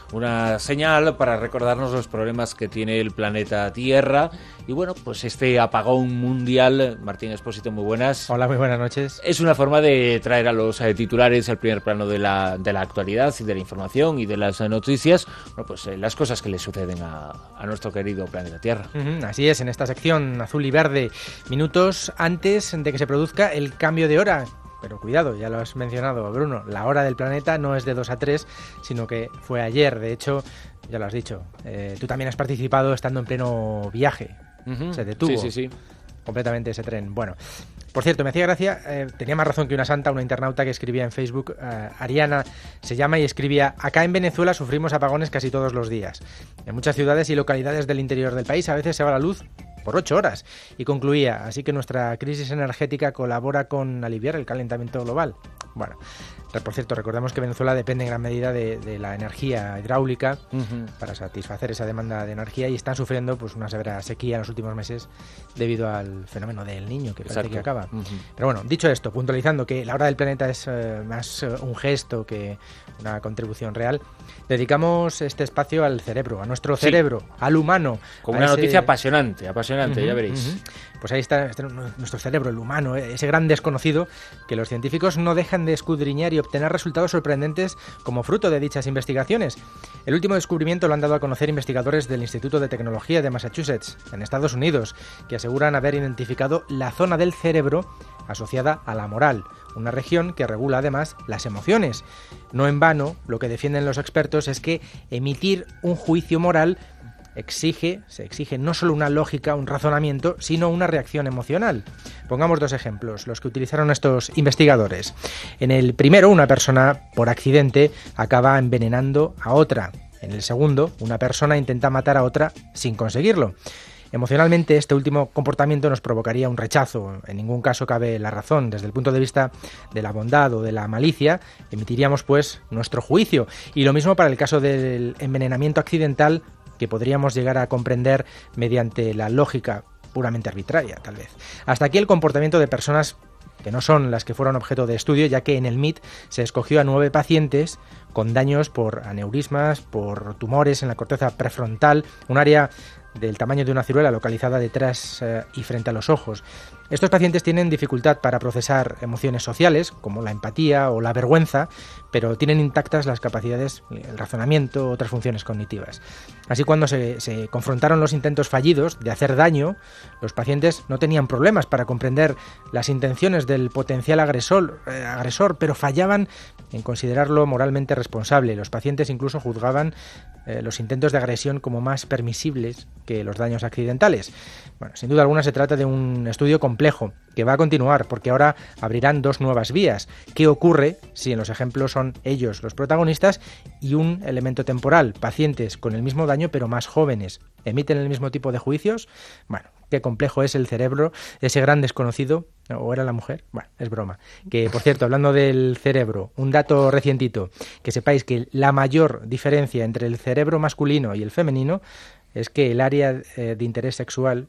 una señal para recordarnos los problemas que tiene el planeta Tierra. Y bueno, pues este apagón mundial, Martín Expósito, muy buenas. Hola, muy buenas noches. Es una forma de traer a los eh, titulares al primer plano de la, de la actualidad y de la información y de las eh, noticias, bueno, pues eh, las cosas que le suceden a, a nuestro querido planeta Tierra. Uh-huh, así es, en esta sección azul y verde, minutos antes de que se produzca el cambio de hora. Pero cuidado, ya lo has mencionado, Bruno, la hora del planeta no es de dos a tres, sino que fue ayer. De hecho, ya lo has dicho, eh, tú también has participado estando en pleno viaje. Uh-huh. Se detuvo sí, sí, sí. completamente ese tren. Bueno, por cierto, me hacía gracia, eh, tenía más razón que una santa, una internauta que escribía en Facebook, eh, Ariana se llama, y escribía: acá en Venezuela sufrimos apagones casi todos los días. En muchas ciudades y localidades del interior del país a veces se va la luz por ocho horas. Y concluía: así que nuestra crisis energética colabora con aliviar el calentamiento global. Bueno, por cierto, recordemos que Venezuela depende en gran medida de, de la energía hidráulica uh-huh. para satisfacer esa demanda de energía, y están sufriendo pues una severa sequía en los últimos meses debido al fenómeno del Niño, que parece que acaba. Uh-huh. Pero bueno, dicho esto, puntualizando que la hora del planeta es eh, más eh, un gesto que una contribución real, dedicamos este espacio al cerebro, a nuestro sí. cerebro, al humano. Con una ese... noticia apasionante, apasionante, uh-huh, ya veréis. Uh-huh. Pues ahí está este, nuestro cerebro, el humano, ese gran desconocido que los científicos no dejan de escudriñar y obtener resultados sorprendentes como fruto de dichas investigaciones. El último descubrimiento lo han dado a conocer investigadores del Instituto de Tecnología de Massachusetts, en Estados Unidos, que aseguran haber identificado la zona del cerebro asociada a la moral, una región que regula además las emociones. No en vano, lo que defienden los expertos es que emitir un juicio moral exige, se exige no solo una lógica, un razonamiento, sino una reacción emocional. Pongamos dos ejemplos, los que utilizaron estos investigadores. En el primero, una persona por accidente acaba envenenando a otra. En el segundo, una persona intenta matar a otra sin conseguirlo. Emocionalmente, este último comportamiento nos provocaría un rechazo. En ningún caso cabe la razón. Desde el punto de vista de la bondad o de la malicia, emitiríamos pues nuestro juicio. Y lo mismo para el caso del envenenamiento accidental, que podríamos llegar a comprender mediante la lógica puramente arbitraria, tal vez. Hasta aquí el comportamiento de personas que no son las que fueron objeto de estudio, ya que en el M I T se escogió a nueve pacientes con daños por aneurismas, por tumores en la corteza prefrontal, un área del tamaño de una ciruela localizada detrás eh, y frente a los ojos. Estos pacientes tienen dificultad para procesar emociones sociales, como la empatía o la vergüenza, pero tienen intactas las capacidades, el razonamiento, otras funciones cognitivas. Así, cuando se, se confrontaron los intentos fallidos de hacer daño, los pacientes no tenían problemas para comprender las intenciones del potencial agresor, eh, agresor pero fallaban en considerarlo moralmente responsable. Los pacientes incluso juzgaban eh, los intentos de agresión como más permisibles que los daños accidentales. Bueno, sin duda alguna se trata de un estudio complejo que va a continuar, porque ahora abrirán dos nuevas vías. ¿Qué ocurre si en los ejemplos son ellos los protagonistas? Y un elemento temporal, pacientes con el mismo daño pero más jóvenes, ¿emiten el mismo tipo de juicios? Bueno, qué complejo es el cerebro, ese gran desconocido. ¿O era la mujer? Bueno, es broma. Que, por cierto, hablando del cerebro, un dato recientito, que sepáis que la mayor diferencia entre el cerebro masculino y el femenino es que el área eh, de interés sexual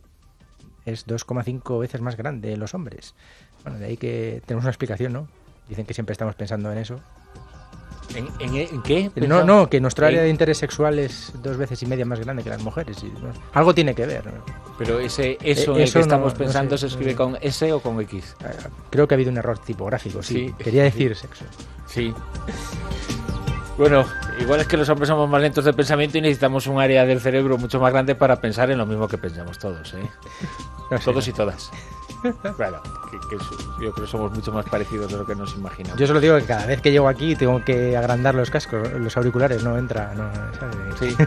es dos coma cinco veces más grande en los hombres. Bueno, de ahí que tenemos una explicación, ¿no? Dicen que siempre estamos pensando en eso. ¿En, en, en qué? No, no, que nuestro área de interés sexual es dos veces y media más grande que las mujeres. Y, ¿no? Algo tiene que ver, ¿no? Pero ese eso eh, en eso el que estamos no, pensando no sé, se escribe no, con S o con X. Creo que ha habido un error tipográfico, sí. sí Quería decir sí. sexo. Sí. Bueno, igual es que los hombres somos más lentos de pensamiento y necesitamos un área del cerebro mucho más grande para pensar en lo mismo que pensamos todos, ¿eh? No sé, todos no. y todas. Claro, que, que yo creo que somos mucho más parecidos de lo que nos imaginamos. Yo solo digo que cada vez que llego aquí tengo que agrandar los cascos, los auriculares, no entra, no, ¿sabes? Sí.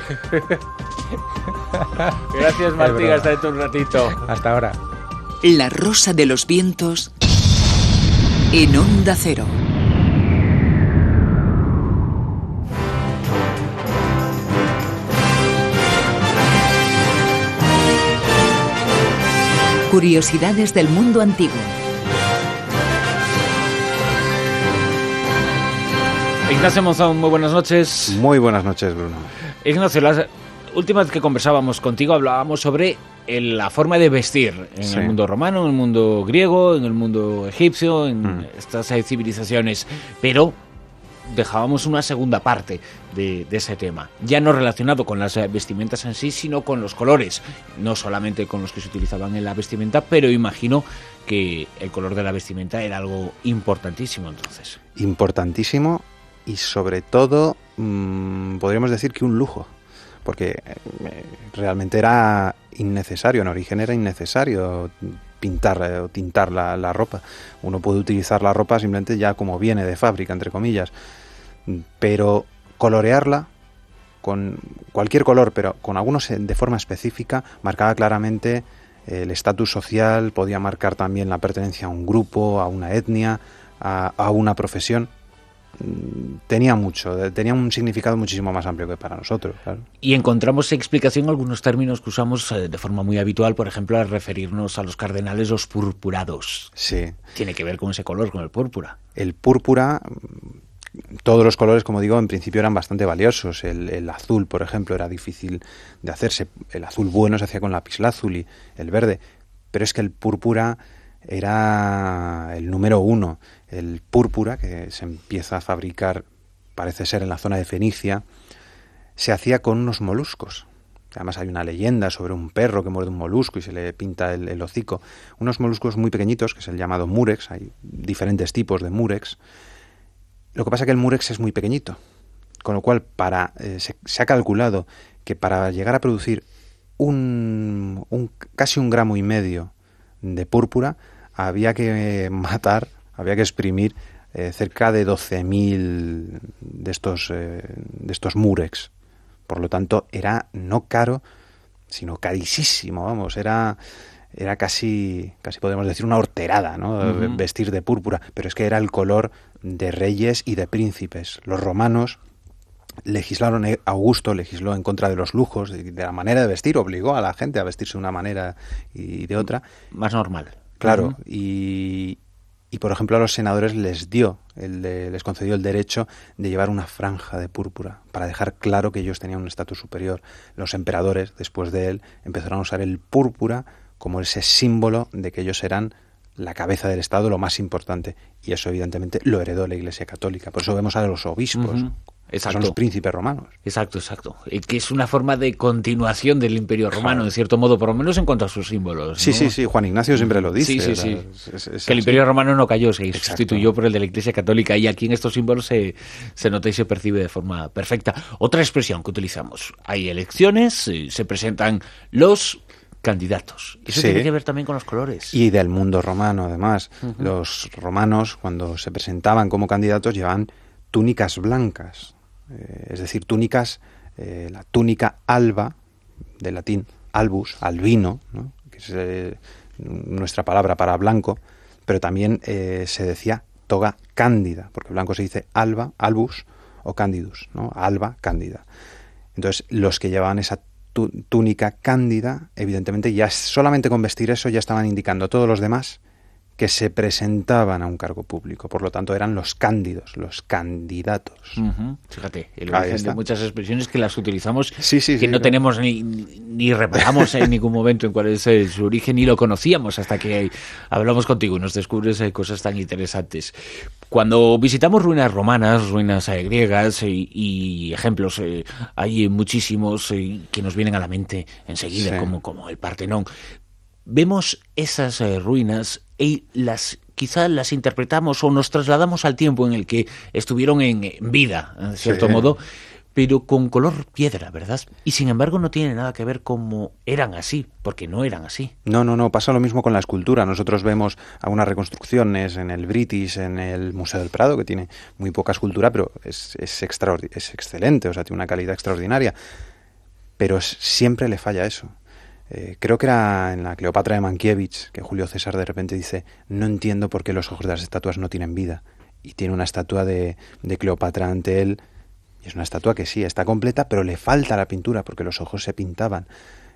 Gracias, Martín, hasta dentro un ratito. Hasta ahora. La Rosa de los Vientos en Onda Cero. Curiosidades del mundo antiguo. Ignacio Monzón, muy buenas noches. Muy buenas noches, Bruno. Ignacio, la última vez que conversábamos contigo hablábamos sobre el, la forma de vestir en sí. el mundo romano, en el mundo griego, en el mundo egipcio, en mm. estas civilizaciones. Pero dejábamos una segunda parte de, de ese tema, ya no relacionado con las vestimentas en sí, sino con los colores, no solamente con los que se utilizaban en la vestimenta, pero imagino que el color de la vestimenta era algo importantísimo entonces. Importantísimo y sobre todo mmm, podríamos decir que un lujo, porque eh, realmente era innecesario, en origen era innecesario pintar eh, o tintar la, la ropa. Uno puede utilizar la ropa simplemente ya como viene de fábrica, entre comillas, pero colorearla con cualquier color, pero con algunos de forma específica, marcaba claramente el estatus social, podía marcar también la pertenencia a un grupo, a una etnia, a, a una profesión. Tenía mucho, tenía un significado muchísimo más amplio que para nosotros, claro. Y encontramos explicación algunos términos que usamos de forma muy habitual, por ejemplo, al referirnos a los cardenales, los purpurados. Sí. Tiene que ver con ese color, con el púrpura. El púrpura, todos los colores, como digo, en principio eran bastante valiosos. El, el azul, por ejemplo, era difícil de hacerse. El azul bueno se hacía con lapislázuli, el verde. Pero es que el púrpura era el número uno. El púrpura, que se empieza a fabricar, parece ser en la zona de Fenicia, se hacía con unos moluscos. Además hay una leyenda sobre un perro que muerde un molusco y se le pinta el, el hocico. Unos moluscos muy pequeñitos, que es el llamado murex. Hay diferentes tipos de murex. Lo que pasa es que el murex es muy pequeñito, con lo cual para eh, se, se ha calculado que para llegar a producir un, un casi un gramo y medio de púrpura había que matar, había que exprimir eh, cerca de doce mil de estos eh, de estos murex. Por lo tanto, era no caro, sino carísimo, vamos, era era casi casi podemos decir una horterada, ¿no? Uh-huh. Vestir de púrpura, pero es que era el color de reyes y de príncipes. Los romanos legislaron, Augusto legisló en contra de los lujos, de, de la manera de vestir, obligó a la gente a vestirse de una manera y de otra. Más normal. Claro, uh-huh. y, y por ejemplo a los senadores les dio, el de, les concedió el derecho de llevar una franja de púrpura para dejar claro que ellos tenían un estatus superior. Los emperadores, después de él, empezaron a usar el púrpura como ese símbolo de que ellos eran la cabeza del Estado, lo más importante. Y eso evidentemente lo heredó la Iglesia Católica. Por eso vemos a los obispos. Uh-huh. Exacto. Son los príncipes romanos. Exacto, exacto. Y que es una forma de continuación del Imperio Romano, en cierto modo, por lo menos en cuanto a sus símbolos, ¿no? Sí, sí, sí. Juan Ignacio siempre lo dice. Sí, sí, sí. Es, es que el Imperio Romano no cayó, se exacto. sustituyó por el de la Iglesia Católica, y aquí en estos símbolos se, se nota y se percibe de forma perfecta. Otra expresión que utilizamos. Hay elecciones, se presentan los candidatos. Eso sí. Tiene que ver también con los colores. Y del mundo romano, además. Uh-huh. Los romanos, cuando se presentaban como candidatos, llevaban túnicas blancas. Eh, es decir, túnicas, eh, la túnica alba, de latín albus, albino, ¿no? Que es eh, nuestra palabra para blanco, pero también eh, se decía toga cándida, porque blanco se dice alba, albus o candidus, ¿no? Alba, cándida. Entonces, los que llevaban esa tú, túnica cándida, evidentemente ya solamente con vestir eso ya estaban indicando a todos los demás que se presentaban a un cargo público. Por lo tanto, eran los cándidos, los candidatos. Uh-huh. Fíjate, el origen de muchas expresiones que las utilizamos, sí, sí, que sí, no claro. tenemos ni, ni reparamos en ningún momento en cuál es su origen, ni lo conocíamos hasta que hablamos contigo y nos descubres cosas tan interesantes. Cuando visitamos ruinas romanas, ruinas eh, griegas eh, y ejemplos, eh, hay muchísimos eh, que nos vienen a la mente enseguida, sí. como, como el Partenón. Vemos esas eh, ruinas y las quizá las interpretamos o nos trasladamos al tiempo en el que estuvieron en, en vida, en cierto sí. modo, pero con color piedra, ¿verdad? Y sin embargo no tiene nada que ver cómo eran así, porque no eran así. No, no, no, pasa lo mismo con la escultura. Nosotros vemos algunas reconstrucciones en el British, en el Museo del Prado, que tiene muy poca escultura, pero es, es, extraordi- es excelente, o sea, tiene una calidad extraordinaria. Pero es, siempre le falla eso. Eh, creo que era en la Cleopatra de Mankiewicz que Julio César de repente dice: no entiendo por qué los ojos de las estatuas no tienen vida, y tiene una estatua de, de Cleopatra ante él, y es una estatua que sí, está completa, pero le falta la pintura porque los ojos se pintaban.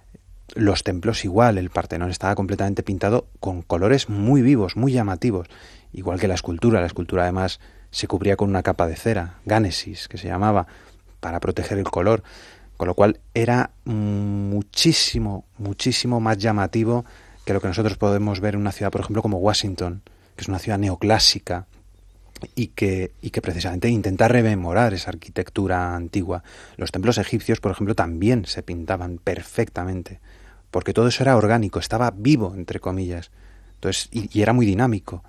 Los templos igual, el Partenón estaba completamente pintado con colores muy vivos, muy llamativos, igual que la escultura. La escultura además se cubría con una capa de cera, gánesis, que se llamaba, para proteger el color. Con lo cual era muchísimo, muchísimo más llamativo que lo que nosotros podemos ver en una ciudad, por ejemplo, como Washington, que es una ciudad neoclásica, y que, y que precisamente intenta rememorar esa arquitectura antigua. Los templos egipcios, por ejemplo, también se pintaban perfectamente, porque todo eso era orgánico, estaba vivo, entre comillas. Entonces, y, y era muy dinámico.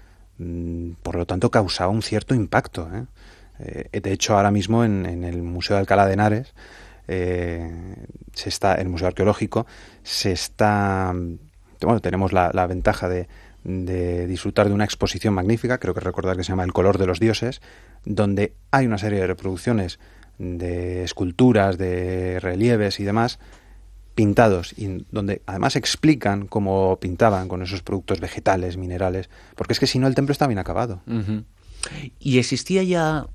Por lo tanto, causaba un cierto impacto, ¿eh? Eh, de hecho, ahora mismo en, en el Museo de Alcalá de Henares, eh, se está, el Museo Arqueológico, se está... Bueno, tenemos la, la ventaja de, de disfrutar de una exposición magnífica, creo que recordar que se llama El color de los dioses, donde hay una serie de reproducciones de esculturas, de relieves y demás, pintados, y donde además explican cómo pintaban con esos productos vegetales, minerales, porque es que si no el templo está bien acabado. Uh-huh. Y existía ya,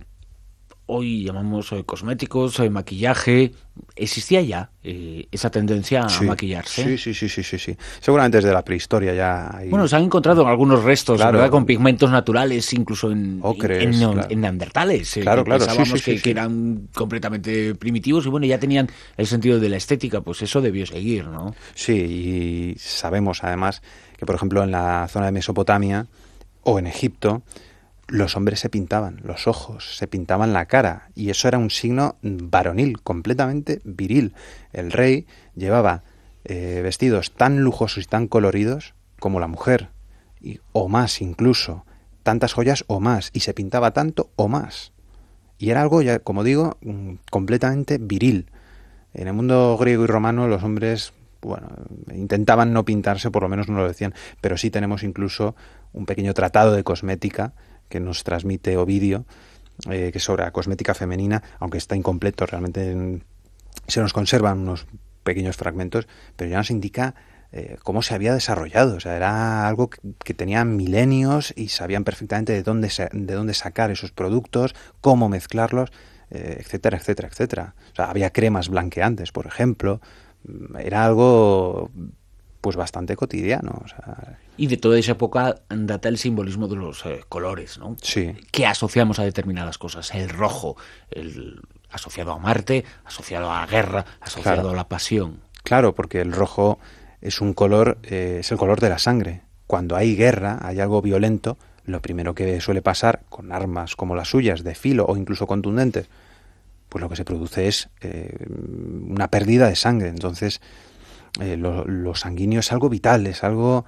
hoy llamamos eh, cosméticos, eh, maquillaje, ¿existía ya eh, esa tendencia sí, a maquillarse? Sí, sí, sí, sí, sí, sí. Seguramente desde la prehistoria ya hay... Bueno, se han encontrado algunos restos, claro, ¿verdad? Con pigmentos naturales, incluso en, ocres, en, en, claro. en neandertales. Eh, claro, que claro, pensábamos sí, sí, que, sí, que sí. eran completamente primitivos y bueno, ya tenían el sentido de la estética, pues eso debió seguir, ¿no? Sí, y sabemos además que, por ejemplo, en la zona de Mesopotamia o en Egipto, los hombres se pintaban los ojos, se pintaban la cara, y eso era un signo varonil, completamente viril. El rey llevaba eh, vestidos tan lujosos y tan coloridos como la mujer, y, o más incluso, tantas joyas o más, y se pintaba tanto o más. Y era algo, ya como digo, completamente viril. En el mundo griego y romano los hombres, bueno, intentaban no pintarse, por lo menos no lo decían, pero sí tenemos incluso un pequeño tratado de cosmética que nos transmite Ovidio, eh, que es sobre la cosmética femenina, aunque está incompleto, realmente en, se nos conservan unos pequeños fragmentos, pero ya nos indica eh, cómo se había desarrollado. O sea, era algo que, que tenía milenios y sabían perfectamente de dónde, se, de dónde sacar esos productos, cómo mezclarlos, eh, etcétera, etcétera, etcétera. O sea, había cremas blanqueantes, por ejemplo. Era algo pues bastante cotidiano. O sea, y de toda esa época data el simbolismo de los eh, colores, ¿no? Sí. Que asociamos a determinadas cosas. El rojo, el asociado a Marte, asociado a la guerra, asociado claro. a la pasión. Claro, porque el rojo es un color, eh, es el color de la sangre. Cuando hay guerra, hay algo violento, lo primero que suele pasar con armas como las suyas, de filo o incluso contundentes, pues lo que se produce es eh, una pérdida de sangre. Entonces, eh, lo, lo sanguíneo es algo vital, es algo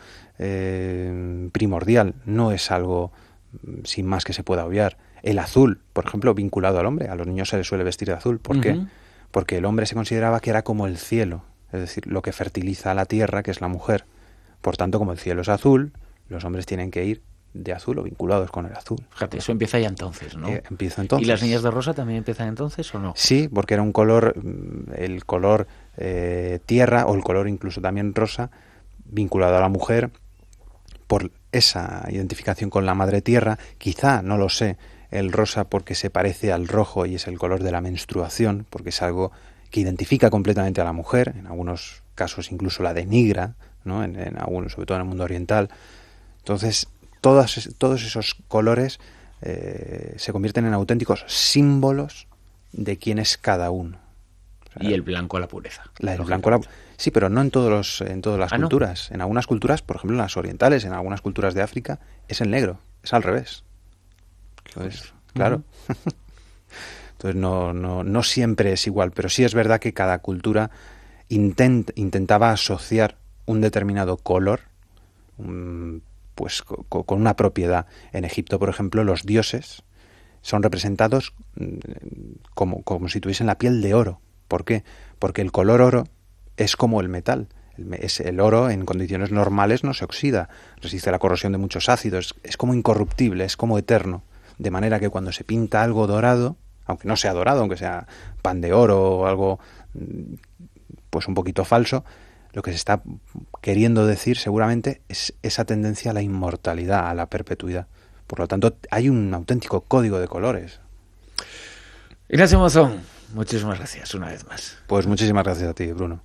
eh, primordial, no es algo sin más que se pueda obviar. El azul, por ejemplo, vinculado al hombre, a los niños se les suele vestir de azul. ¿Por uh-huh. qué? Porque el hombre se consideraba que era como el cielo, es decir, lo que fertiliza a la tierra, que es la mujer. Por tanto, como el cielo es azul, los hombres tienen que ir de azul o vinculados con el azul. Fíjate, eso empieza ya entonces, ¿no? Eh, empieza entonces. ¿Y las niñas de rosa también empiezan entonces o no? Sí, porque era un color, el color eh, tierra o el color incluso también rosa, vinculado a la mujer por esa identificación con la madre tierra. Quizá, no lo sé, el rosa porque se parece al rojo y es el color de la menstruación, porque es algo que identifica completamente a la mujer, en algunos casos incluso la denigra, ¿no? En, en algunos, sobre todo en el mundo oriental. Entonces, todas, todos esos colores eh, se convierten en auténticos símbolos de quién es cada uno. O sea, y el blanco a la pureza. La, el blanco a la, sí, pero no en todos los, en todas las ¿Ah, culturas. no? En algunas culturas, por ejemplo en las orientales, en algunas culturas de África, es el negro, es al revés. Entonces, claro. Uh-huh. Entonces no, no, no siempre es igual, pero sí es verdad que cada cultura intent, intentaba asociar un determinado color um, pues co, co, con una propiedad. En Egipto, por ejemplo, los dioses son representados como, como si tuviesen la piel de oro. ¿Por qué? Porque el color oro es como el metal. El, es, el oro en condiciones normales no se oxida, resiste la corrosión de muchos ácidos, es como incorruptible, es como eterno. De manera que cuando se pinta algo dorado, aunque no sea dorado, aunque sea pan de oro o algo pues un poquito falso, lo que se está queriendo decir seguramente es esa tendencia a la inmortalidad, a la perpetuidad. Por lo tanto, hay un auténtico código de colores. Ignacio Monzón, muchísimas gracias una vez más. Pues muchísimas gracias a ti, Bruno.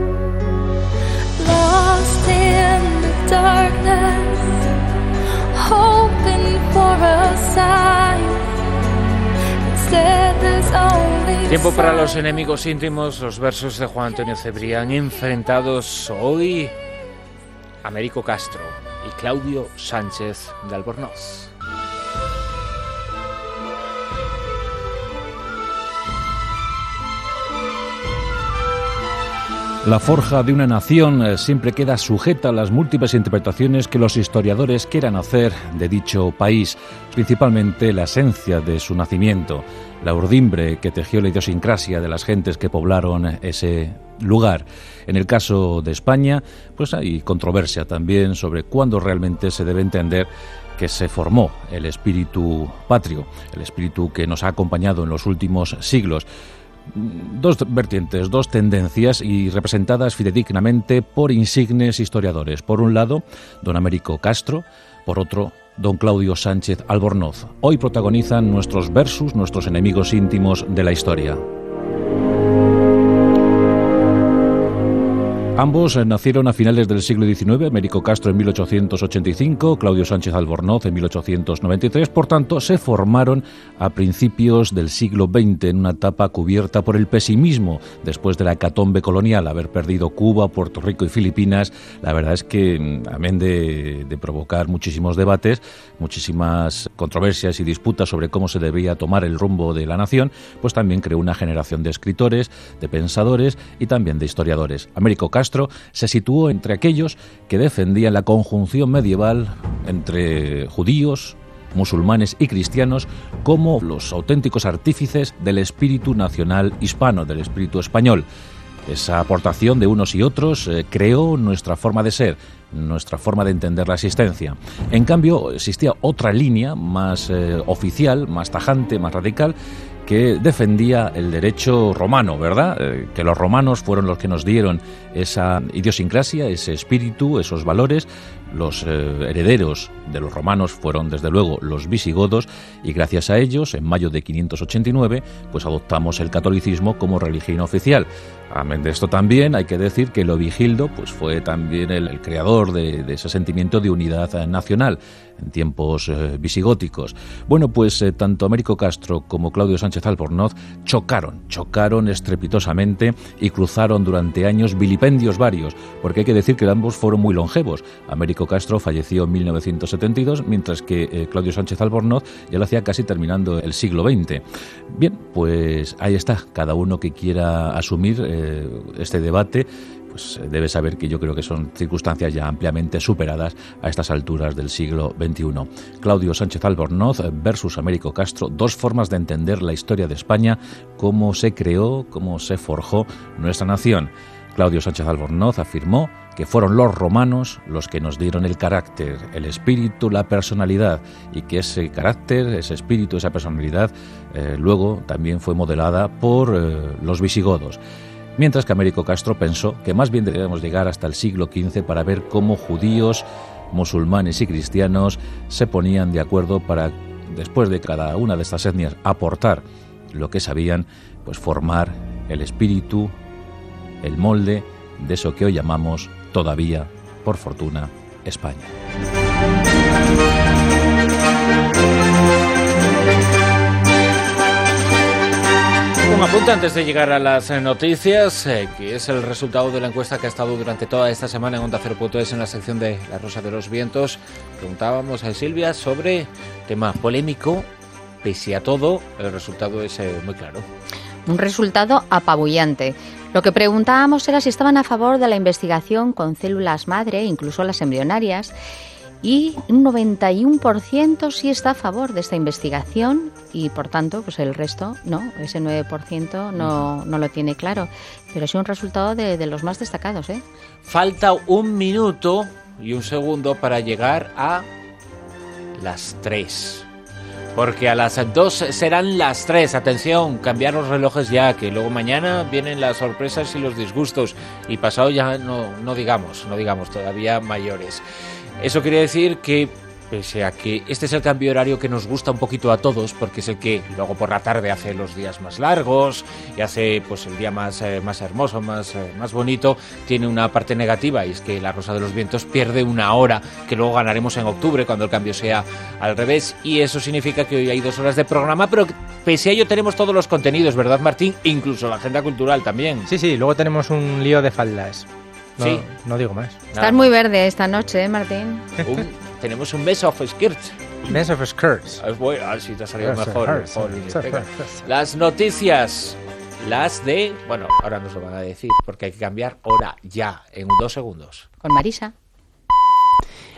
Lost in the darkness, Tiempo para los enemigos íntimos, los versos de Juan Antonio Cebrián, enfrentados hoy Américo Castro y Claudio Sánchez de Albornoz. La forja de una nación siempre queda sujeta a las múltiples interpretaciones que los historiadores quieran hacer de dicho país, principalmente la esencia de su nacimiento, la urdimbre que tejió la idiosincrasia de las gentes que poblaron ese lugar. En el caso de España, pues hay controversia también sobre cuándo realmente se debe entender que se formó el espíritu patrio, el espíritu que nos ha acompañado en los últimos siglos. Dos vertientes, dos tendencias y representadas fidedignamente por insignes historiadores. Por un lado, don Américo Castro, por otro, don Claudio Sánchez Albornoz. Hoy protagonizan nuestros versus, nuestros enemigos íntimos de la historia. Ambos nacieron a finales del siglo diecinueve, Américo Castro en mil ochocientos ochenta y cinco, Claudio Sánchez Albornoz en mil ochocientos noventa y tres, por tanto se formaron a principios del siglo veinte en una etapa cubierta por el pesimismo después de la hecatombe colonial, haber perdido Cuba, Puerto Rico y Filipinas. La verdad es que, amén de, de provocar muchísimos debates, muchísimas controversias y disputas sobre cómo se debía tomar el rumbo de la nación, pues también creó una generación de escritores, de pensadores y también de historiadores. Américo Castro se situó entre aquellos que defendían la conjunción medieval entre judíos, musulmanes y cristianos como los auténticos artífices del espíritu nacional hispano, del espíritu español. Esa aportación de unos y otros eh, creó nuestra forma de ser, nuestra forma de entender la existencia. En cambio, existía otra línea más eh, oficial, más tajante, más radical, que defendía el derecho romano, ¿verdad? Eh, que los romanos fueron los que nos dieron esa idiosincrasia, ese espíritu, esos valores. Los eh, herederos de los romanos fueron, desde luego, los visigodos, y gracias a ellos, en mayo de quinientos ochenta y nueve, pues adoptamos el catolicismo como religión oficial. Amén de esto también hay que decir que Leovigildo pues fue también el, el creador de, de ese sentimiento de unidad eh, nacional en tiempos eh, visigóticos. Bueno, pues eh, tanto Américo Castro como Claudio Sánchez Albornoz chocaron, chocaron estrepitosamente y cruzaron durante años vilipendios varios, porque hay que decir que ambos fueron muy longevos. Américo Castro falleció en mil novecientos setenta y dos, mientras que eh, Claudio Sánchez Albornoz ya lo hacía casi terminando el siglo veinte. Bien, pues ahí está, cada uno que quiera asumir eh, este debate, pues debe saber que yo creo que son circunstancias ya ampliamente superadas a estas alturas del siglo veintiuno. Claudio Sánchez Albornoz versus Américo Castro, dos formas de entender la historia de España, cómo se creó, cómo se forjó nuestra nación. Claudio Sánchez Albornoz afirmó que fueron los romanos los que nos dieron el carácter, el espíritu, la personalidad, y que ese carácter, ese espíritu, esa personalidad eh, luego también fue modelada por eh, los visigodos. Mientras que Américo Castro pensó que más bien debíamos llegar hasta el siglo quince para ver cómo judíos, musulmanes y cristianos se ponían de acuerdo para, después de cada una de estas etnias aportar lo que sabían, pues formar el espíritu, el molde de eso que hoy llamamos todavía, por fortuna, España. Un apunte antes de llegar a las noticias, eh, que es el resultado de la encuesta que ha estado durante toda esta semana en Onda Cero punto es en la sección de La Rosa de los Vientos. Preguntábamos a Silvia sobre tema polémico. Pese a todo, el resultado es eh, muy claro. Un resultado apabullante. Lo que preguntábamos era si estaban a favor de la investigación con células madre, incluso las embrionarias, y un noventa y uno por ciento sí está a favor de esta investigación y, por tanto, pues el resto no, ese nueve por ciento no, no lo tiene claro. Pero es un resultado de, de los más destacados, ¿eh? Falta un minuto y un segundo para llegar a las tres. Porque a las dos serán las tres. Atención, cambiar los relojes ya, que luego mañana vienen las sorpresas y los disgustos. Y pasado ya no, no digamos, no digamos todavía mayores. Eso quiere decir que pese a que este es el cambio horario que nos gusta un poquito a todos, porque es el que luego por la tarde hace los días más largos y hace pues el día más, eh, más hermoso, más, eh, más bonito, tiene una parte negativa, y es que La Rosa de los Vientos pierde una hora que luego ganaremos en octubre cuando el cambio sea al revés, y eso significa que hoy hay dos horas de programa, pero pese a ello tenemos todos los contenidos, ¿verdad, Martín? Incluso la agenda cultural también. Sí, sí, luego tenemos un lío de faldas. No, sí. No digo más. Estás Nada. muy verde esta noche, ¿eh, Martín? Un, tenemos un Mess of Skirts. Mess of Skirts. Es bueno, a ver si te ha salido mejor. mejor Las noticias, las de... Bueno, ahora nos lo van a decir, porque hay que cambiar hora ya, en dos segundos. Con Marisa.